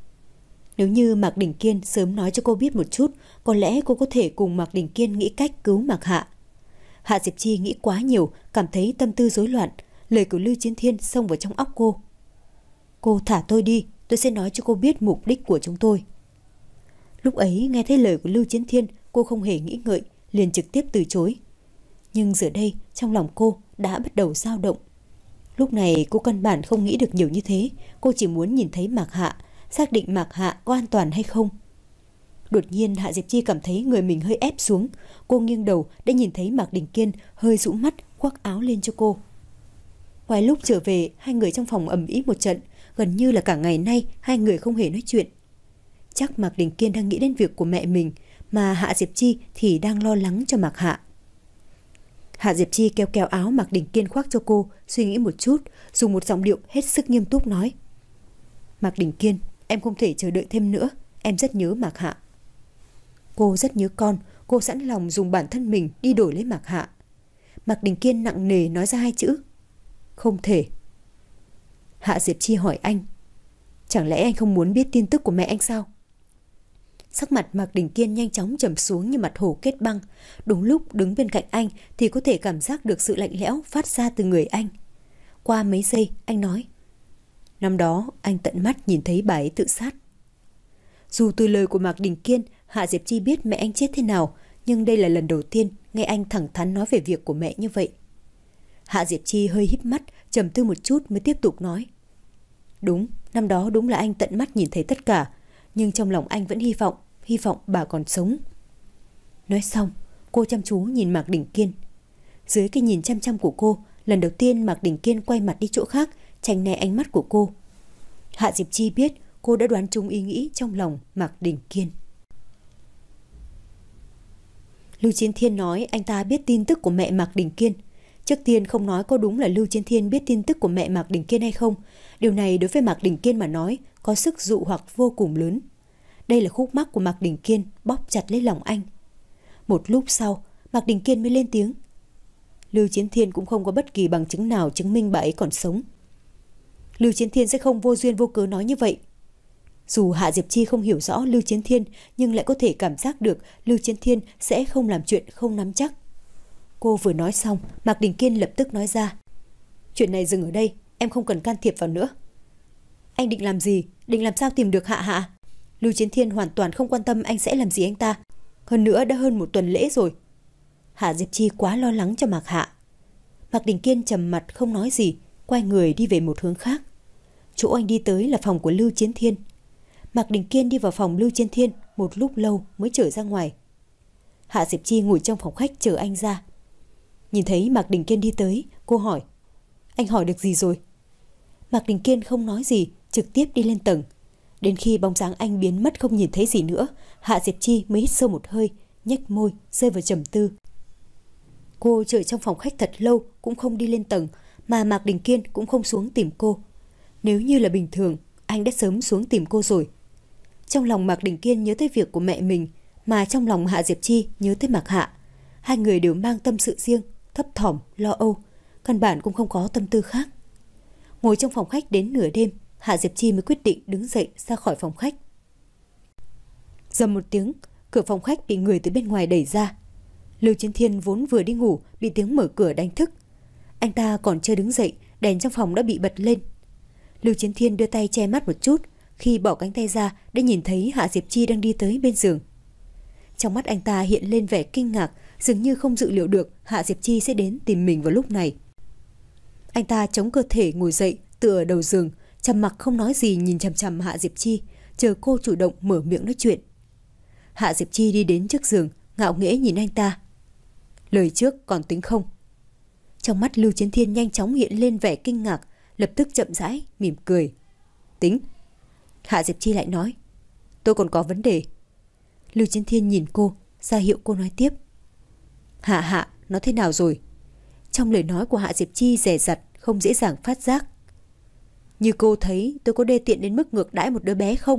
Nếu như Mạc Đình Kiên sớm nói cho cô biết một chút, có lẽ cô có thể cùng Mạc Đình Kiên nghĩ cách cứu Mạc Hạ. Hạ Diệp Chi nghĩ quá nhiều, cảm thấy tâm tư rối loạn. Lời của Lưu Chiến Thiên xông vào trong óc cô. Cô thả tôi đi, tôi sẽ nói cho cô biết mục đích của chúng tôi. Lúc ấy nghe thấy lời của Lưu Chiến Thiên, cô không hề nghĩ ngợi, liền trực tiếp từ chối. Nhưng giờ đây trong lòng cô đã bắt đầu dao động. Lúc này cô căn bản không nghĩ được nhiều như thế, cô chỉ muốn nhìn thấy Mạc Hạ, xác định Mạc Hạ có an toàn hay không. Đột nhiên Hạ Diệp Chi cảm thấy người mình hơi ép xuống. Cô nghiêng đầu để nhìn thấy Mạc Đình Kiên hơi rũ mắt khoác áo lên cho cô. Ngoài lúc trở về, hai người trong phòng ầm ĩ một trận, gần như là cả ngày nay hai người không hề nói chuyện. Chắc Mạc Đình Kiên đang nghĩ đến việc của mẹ mình, mà Hạ Diệp Chi thì đang lo lắng cho Mạc Hạ. Hạ Diệp Chi kéo kéo áo Mạc Đình Kiên khoác cho cô, suy nghĩ một chút, dùng một giọng điệu hết sức nghiêm túc nói. Mạc Đình Kiên, em không thể chờ đợi thêm nữa, em rất nhớ Mạc Hạ. Cô rất nhớ con, cô sẵn lòng dùng bản thân mình đi đổi lấy Mạc Hạ. Mạc Đình Kiên nặng nề nói ra hai chữ. Không thể. Hạ Diệp Chi hỏi anh. Chẳng lẽ anh không muốn biết tin tức của mẹ anh sao? Sắc mặt Mạc Đình Kiên nhanh chóng trầm xuống như mặt hồ kết băng. Đúng lúc đứng bên cạnh anh thì có thể cảm giác được sự lạnh lẽo phát ra từ người anh. Qua mấy giây anh nói. Năm đó anh tận mắt nhìn thấy bà ấy tự sát. Dù từ lời của Mạc Đình Kiên, Hạ Diệp Chi biết mẹ anh chết thế nào, nhưng đây là lần đầu tiên nghe anh thẳng thắn nói về việc của mẹ như vậy. Hạ Diệp Chi hơi híp mắt, trầm tư một chút mới tiếp tục nói. Đúng, năm đó đúng là anh tận mắt nhìn thấy tất cả, nhưng trong lòng anh vẫn hy vọng, hy vọng bà còn sống. Nói xong, cô chăm chú nhìn Mạc Đình Kiên. Dưới cái nhìn chăm chăm của cô, lần đầu tiên Mạc Đình Kiên quay mặt đi chỗ khác, tránh né ánh mắt của cô. Hạ Diệp Chi biết cô đã đoán trúng ý nghĩ trong lòng Mạc Đình Kiên. Lưu Chiến Thiên nói anh ta biết tin tức của mẹ Mạc Đình Kiên. Trước tiên không nói có đúng là Lưu Chiến Thiên biết tin tức của mẹ Mạc Đình Kiên hay không. Điều này đối với Mạc Đình Kiên mà nói có sức dụ hoặc vô cùng lớn. Đây là khúc mắc của Mạc Đình Kiên bóp chặt lấy lòng anh. Một lúc sau, Mạc Đình Kiên mới lên tiếng. Lưu Chiến Thiên cũng không có bất kỳ bằng chứng nào chứng minh bà ấy còn sống. Lưu Chiến Thiên sẽ không vô duyên vô cớ nói như vậy. Dù Hạ Diệp Chi không hiểu rõ Lưu Chiến Thiên, nhưng lại có thể cảm giác được Lưu Chiến Thiên sẽ không làm chuyện không nắm chắc. Cô vừa nói xong, Mạc Đình Kiên lập tức nói ra. Chuyện này dừng ở đây, em không cần can thiệp vào nữa. Anh định làm gì? Định làm sao tìm được Hạ Hạ? Lưu Chiến Thiên hoàn toàn không quan tâm anh sẽ làm gì anh ta. Hơn nữa đã hơn một tuần lễ rồi. Hạ Diệp Chi quá lo lắng cho Mạc Hạ. Mạc Đình Kiên trầm mặt không nói gì, quay người đi về một hướng khác. Chỗ anh đi tới là phòng của Lưu Chiến Thiên. Mạc Đình Kiên đi vào phòng Lưu Chiến Thiên một lúc lâu mới trở ra ngoài. Hạ Diệp Chi ngồi trong phòng khách chờ anh ra. Nhìn thấy Mạc Đình Kiên đi tới, cô hỏi. Anh hỏi được gì rồi? Mạc Đình Kiên không nói gì, trực tiếp đi lên tầng. Đến khi bóng dáng anh biến mất không nhìn thấy gì nữa, Hạ Diệp Chi mới hít sâu một hơi, nhếch môi, rơi vào trầm tư. Cô chờ trong phòng khách thật lâu cũng không đi lên tầng, mà Mạc Đình Kiên cũng không xuống tìm cô. Nếu như là bình thường, anh đã sớm xuống tìm cô rồi. Trong lòng Mạc Đình Kiên nhớ tới việc của mẹ mình, mà trong lòng Hạ Diệp Chi nhớ tới Mạc Hạ. Hai người đều mang tâm sự riêng, thấp thỏm, lo âu, căn bản cũng không có tâm tư khác. Ngồi trong phòng khách đến nửa đêm, Hạ Diệp Chi mới quyết định đứng dậy ra khỏi phòng khách. Dầm một tiếng, cửa phòng khách bị người từ bên ngoài đẩy ra. Lưu Chiến Thiên vốn vừa đi ngủ bị tiếng mở cửa đánh thức. Anh ta còn chưa đứng dậy, đèn trong phòng đã bị bật lên. Lưu Chiến Thiên đưa tay che mắt một chút, khi bỏ cánh tay ra đã nhìn thấy Hạ Diệp Chi đang đi tới bên giường. Trong mắt anh ta hiện lên vẻ kinh ngạc, dường như không dự liệu được Hạ Diệp Chi sẽ đến tìm mình vào lúc này. Anh ta chống cơ thể ngồi dậy, tựa ở đầu giường, trầm mặc không nói gì nhìn chằm chằm Hạ Diệp Chi, chờ cô chủ động mở miệng nói chuyện. Hạ Diệp Chi đi đến trước giường, ngạo nghễ nhìn anh ta. Lời trước còn tính không? Trong mắt Lưu Chiến Thiên nhanh chóng hiện lên vẻ kinh ngạc, lập tức chậm rãi mỉm cười. Tính. Hạ Diệp Chi lại nói. Tôi còn có vấn đề. Lưu Chiến Thiên nhìn cô, ra hiệu cô nói tiếp. Hạ hạ, nó thế nào rồi? Trong lời nói của Hạ Diệp Chi dè dặt, không dễ dàng phát giác. Như cô thấy tôi có đê tiện đến mức ngược đãi một đứa bé không?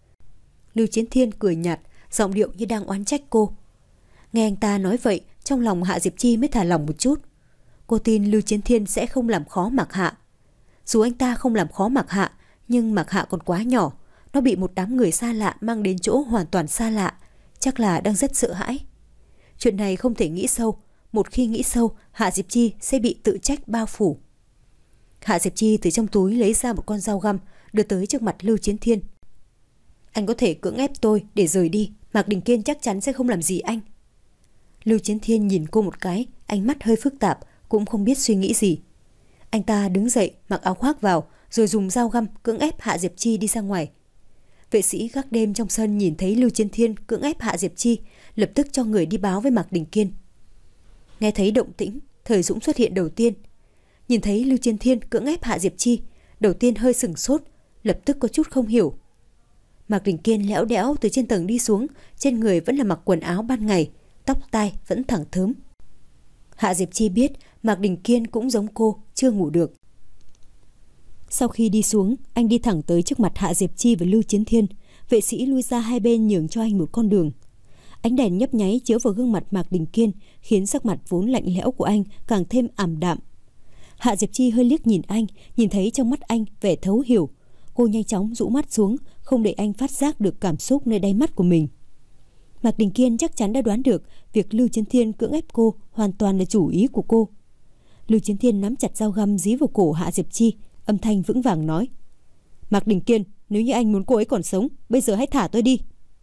Lưu Chiến Thiên cười nhạt, giọng điệu như đang oán trách cô. Nghe anh ta nói vậy, trong lòng Hạ Diệp Chi mới thả lòng một chút. Cô tin Lưu Chiến Thiên sẽ không làm khó Mạc Hạ. Dù anh ta không làm khó Mạc Hạ, nhưng Mạc Hạ còn quá nhỏ. Nó bị một đám người xa lạ mang đến chỗ hoàn toàn xa lạ, chắc là đang rất sợ hãi. Chuyện này không thể nghĩ sâu. Một khi nghĩ sâu, Hạ Diệp Chi sẽ bị tự trách bao phủ. Hạ Diệp Chi từ trong túi lấy ra một con dao găm, đưa tới trước mặt Lưu Chiến Thiên. Anh có thể cưỡng ép tôi để rời đi, Mạc Đình Kiên chắc chắn sẽ không làm gì anh. Lưu Chiến Thiên nhìn cô một cái, ánh mắt hơi phức tạp, cũng không biết suy nghĩ gì. Anh ta đứng dậy, mặc áo khoác vào, rồi dùng dao găm cưỡng ép Hạ Diệp Chi đi ra ngoài. Vệ sĩ gác đêm trong sân nhìn thấy Lưu Chiến Thiên cưỡng ép Hạ Diệp Chi, lập tức cho người đi báo với Mạc Đình Kiên. Nghe thấy động tĩnh, Thời Dũng xuất hiện đầu tiên. Nhìn thấy Lưu Chiến Thiên cưỡng ép Hạ Diệp Chi, đầu tiên hơi sửng sốt, lập tức có chút không hiểu. Mạc Đình Kiên lẽo đẽo từ trên tầng đi xuống, trên người vẫn là mặc quần áo ban ngày, tóc tai vẫn thẳng thớm. Hạ Diệp Chi biết Mạc Đình Kiên cũng giống cô, chưa ngủ được. Sau khi đi xuống, anh đi thẳng tới trước mặt Hạ Diệp Chi và Lưu Chiến Thiên. Vệ sĩ lui ra hai bên nhường cho anh một con đường. Ánh đèn nhấp nháy chiếu vào gương mặt Mạc Đình Kiên, khiến sắc mặt vốn lạnh lẽo của anh càng thêm ảm đạm. Hạ Diệp Chi hơi liếc nhìn anh, nhìn thấy trong mắt anh vẻ thấu hiểu. Cô nhanh chóng rũ mắt xuống, không để anh phát giác được cảm xúc nơi đáy mắt của mình. Mạc Đình Kiên chắc chắn đã đoán được việc Lưu Chiến Thiên cưỡng ép cô hoàn toàn là chủ ý của cô. Lưu Chiến Thiên nắm chặt dao găm dí vào cổ Hạ Diệp Chi, âm thanh vững vàng nói: Mạc Đình Kiên, nếu như anh muốn cô ấy còn sống, bây giờ hãy thả tôi đi.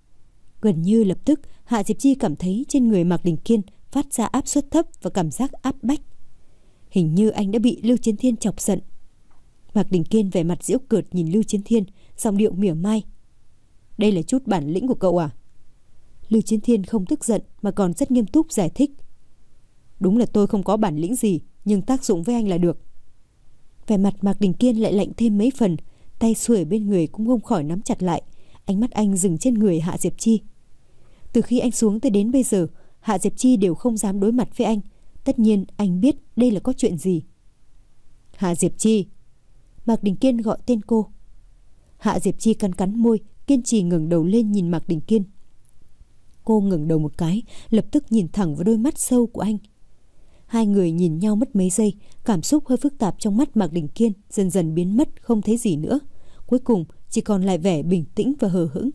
Gần như lập tức, Hạ Diệp Chi cảm thấy trên người Mạc Đình Kiên phát ra áp suất thấp và cảm giác áp bách. Hình như anh đã bị Lưu Chiến Thiên chọc giận. Mạc Đình Kiên vẻ mặt giễu cợt nhìn Lưu Chiến Thiên, giọng điệu mỉa mai: Đây là chút bản lĩnh của cậu à? Lưu Chiến Thiên không tức giận mà còn rất nghiêm túc giải thích: Đúng là tôi không có bản lĩnh gì, nhưng tác dụng với anh là được. Vẻ mặt Mạc Đình Kiên lại lạnh thêm mấy phần, tay xuôi ở bên người cũng không khỏi nắm chặt lại. Ánh mắt anh dừng trên người Hạ Diệp Chi. Từ khi anh xuống tới đến bây giờ, Hạ Diệp Chi đều không dám đối mặt với anh. Tất nhiên anh biết đây là có chuyện gì. Hạ Diệp Chi. Mạc Đình Kiên gọi tên cô. Hạ Diệp Chi cắn cắn môi, kiên trì ngẩng đầu lên nhìn Mạc Đình Kiên. Cô ngẩng đầu một cái, lập tức nhìn thẳng vào đôi mắt sâu của anh. Hai người nhìn nhau mất mấy giây, cảm xúc hơi phức tạp trong mắt Mạc Đình Kiên dần dần biến mất, không thấy gì nữa. Cuối cùng chỉ còn lại vẻ bình tĩnh và hờ hững.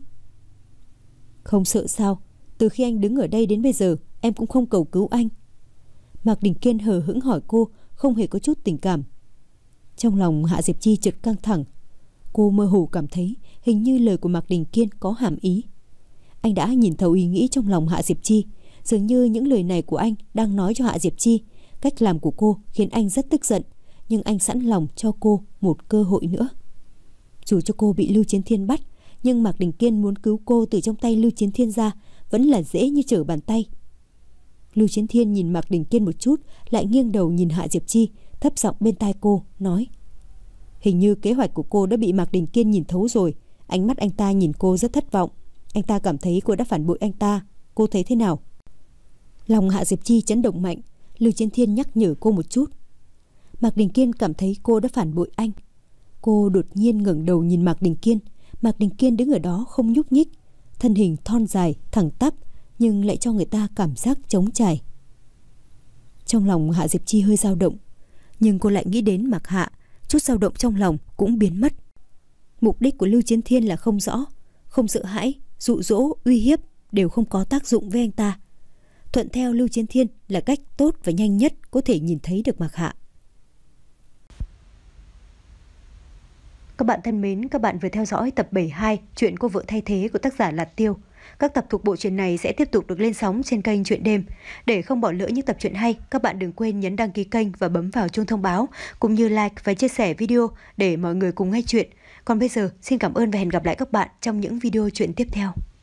Không sợ sao? Từ khi anh đứng ở đây đến bây giờ, em cũng không cầu cứu anh. Mạc Đình Kiên hờ hững hỏi cô, không hề có chút tình cảm. Trong lòng Hạ Diệp Chi chợt căng thẳng. Cô mơ hồ cảm thấy hình như lời của Mạc Đình Kiên có hàm ý. Anh đã nhìn thấu ý nghĩ trong lòng Hạ Diệp Chi. Dường như những lời này của anh đang nói cho Hạ Diệp Chi. Cách làm của cô khiến anh rất tức giận, nhưng anh sẵn lòng cho cô một cơ hội nữa. Dù cho cô bị Lưu Chiến Thiên bắt, nhưng Mạc Đình Kiên muốn cứu cô từ trong tay Lưu Chiến Thiên ra vẫn là dễ như trở bàn tay. Lưu Chiến Thiên nhìn Mạc Đình Kiên một chút, lại nghiêng đầu nhìn Hạ Diệp Chi, thấp giọng bên tai cô nói: Hình như kế hoạch của cô đã bị Mạc Đình Kiên nhìn thấu rồi. Ánh mắt anh ta nhìn cô rất thất vọng. Anh ta cảm thấy cô đã phản bội anh ta. Cô thấy thế nào? Lòng Hạ Diệp Chi chấn động mạnh. Lưu Chiến Thiên nhắc nhở cô một chút. Mạc Đình Kiên cảm thấy cô đã phản bội anh. Cô đột nhiên ngẩng đầu nhìn Mạc Đình Kiên. Mạc Đình Kiên đứng ở đó không nhúc nhích, thân hình thon dài, thẳng tắp, nhưng lại cho người ta cảm giác trống trải. Trong lòng Hạ Diệp Chi hơi dao động, nhưng cô lại nghĩ đến Mạc Hạ, chút dao động trong lòng cũng biến mất. Mục đích của Lưu Chiến Thiên là không rõ, không sợ hãi, dụ dỗ, uy hiếp đều không có tác dụng với anh ta. Thuận theo Lưu Chiến Thiên là cách tốt và nhanh nhất có thể nhìn thấy được Mạc Hạ. Các bạn thân mến, các bạn vừa theo dõi tập bảy mươi hai Chuyện Cô Vợ Thay Thế của tác giả Lạt Tiêu. Các tập thuộc bộ truyện này sẽ tiếp tục được lên sóng trên kênh Truyện Đêm. Để không bỏ lỡ những tập truyện hay, các bạn đừng quên nhấn đăng ký kênh và bấm vào chuông thông báo, cũng như like và chia sẻ video để mọi người cùng nghe chuyện. Còn bây giờ, xin cảm ơn và hẹn gặp lại các bạn trong những video truyện tiếp theo.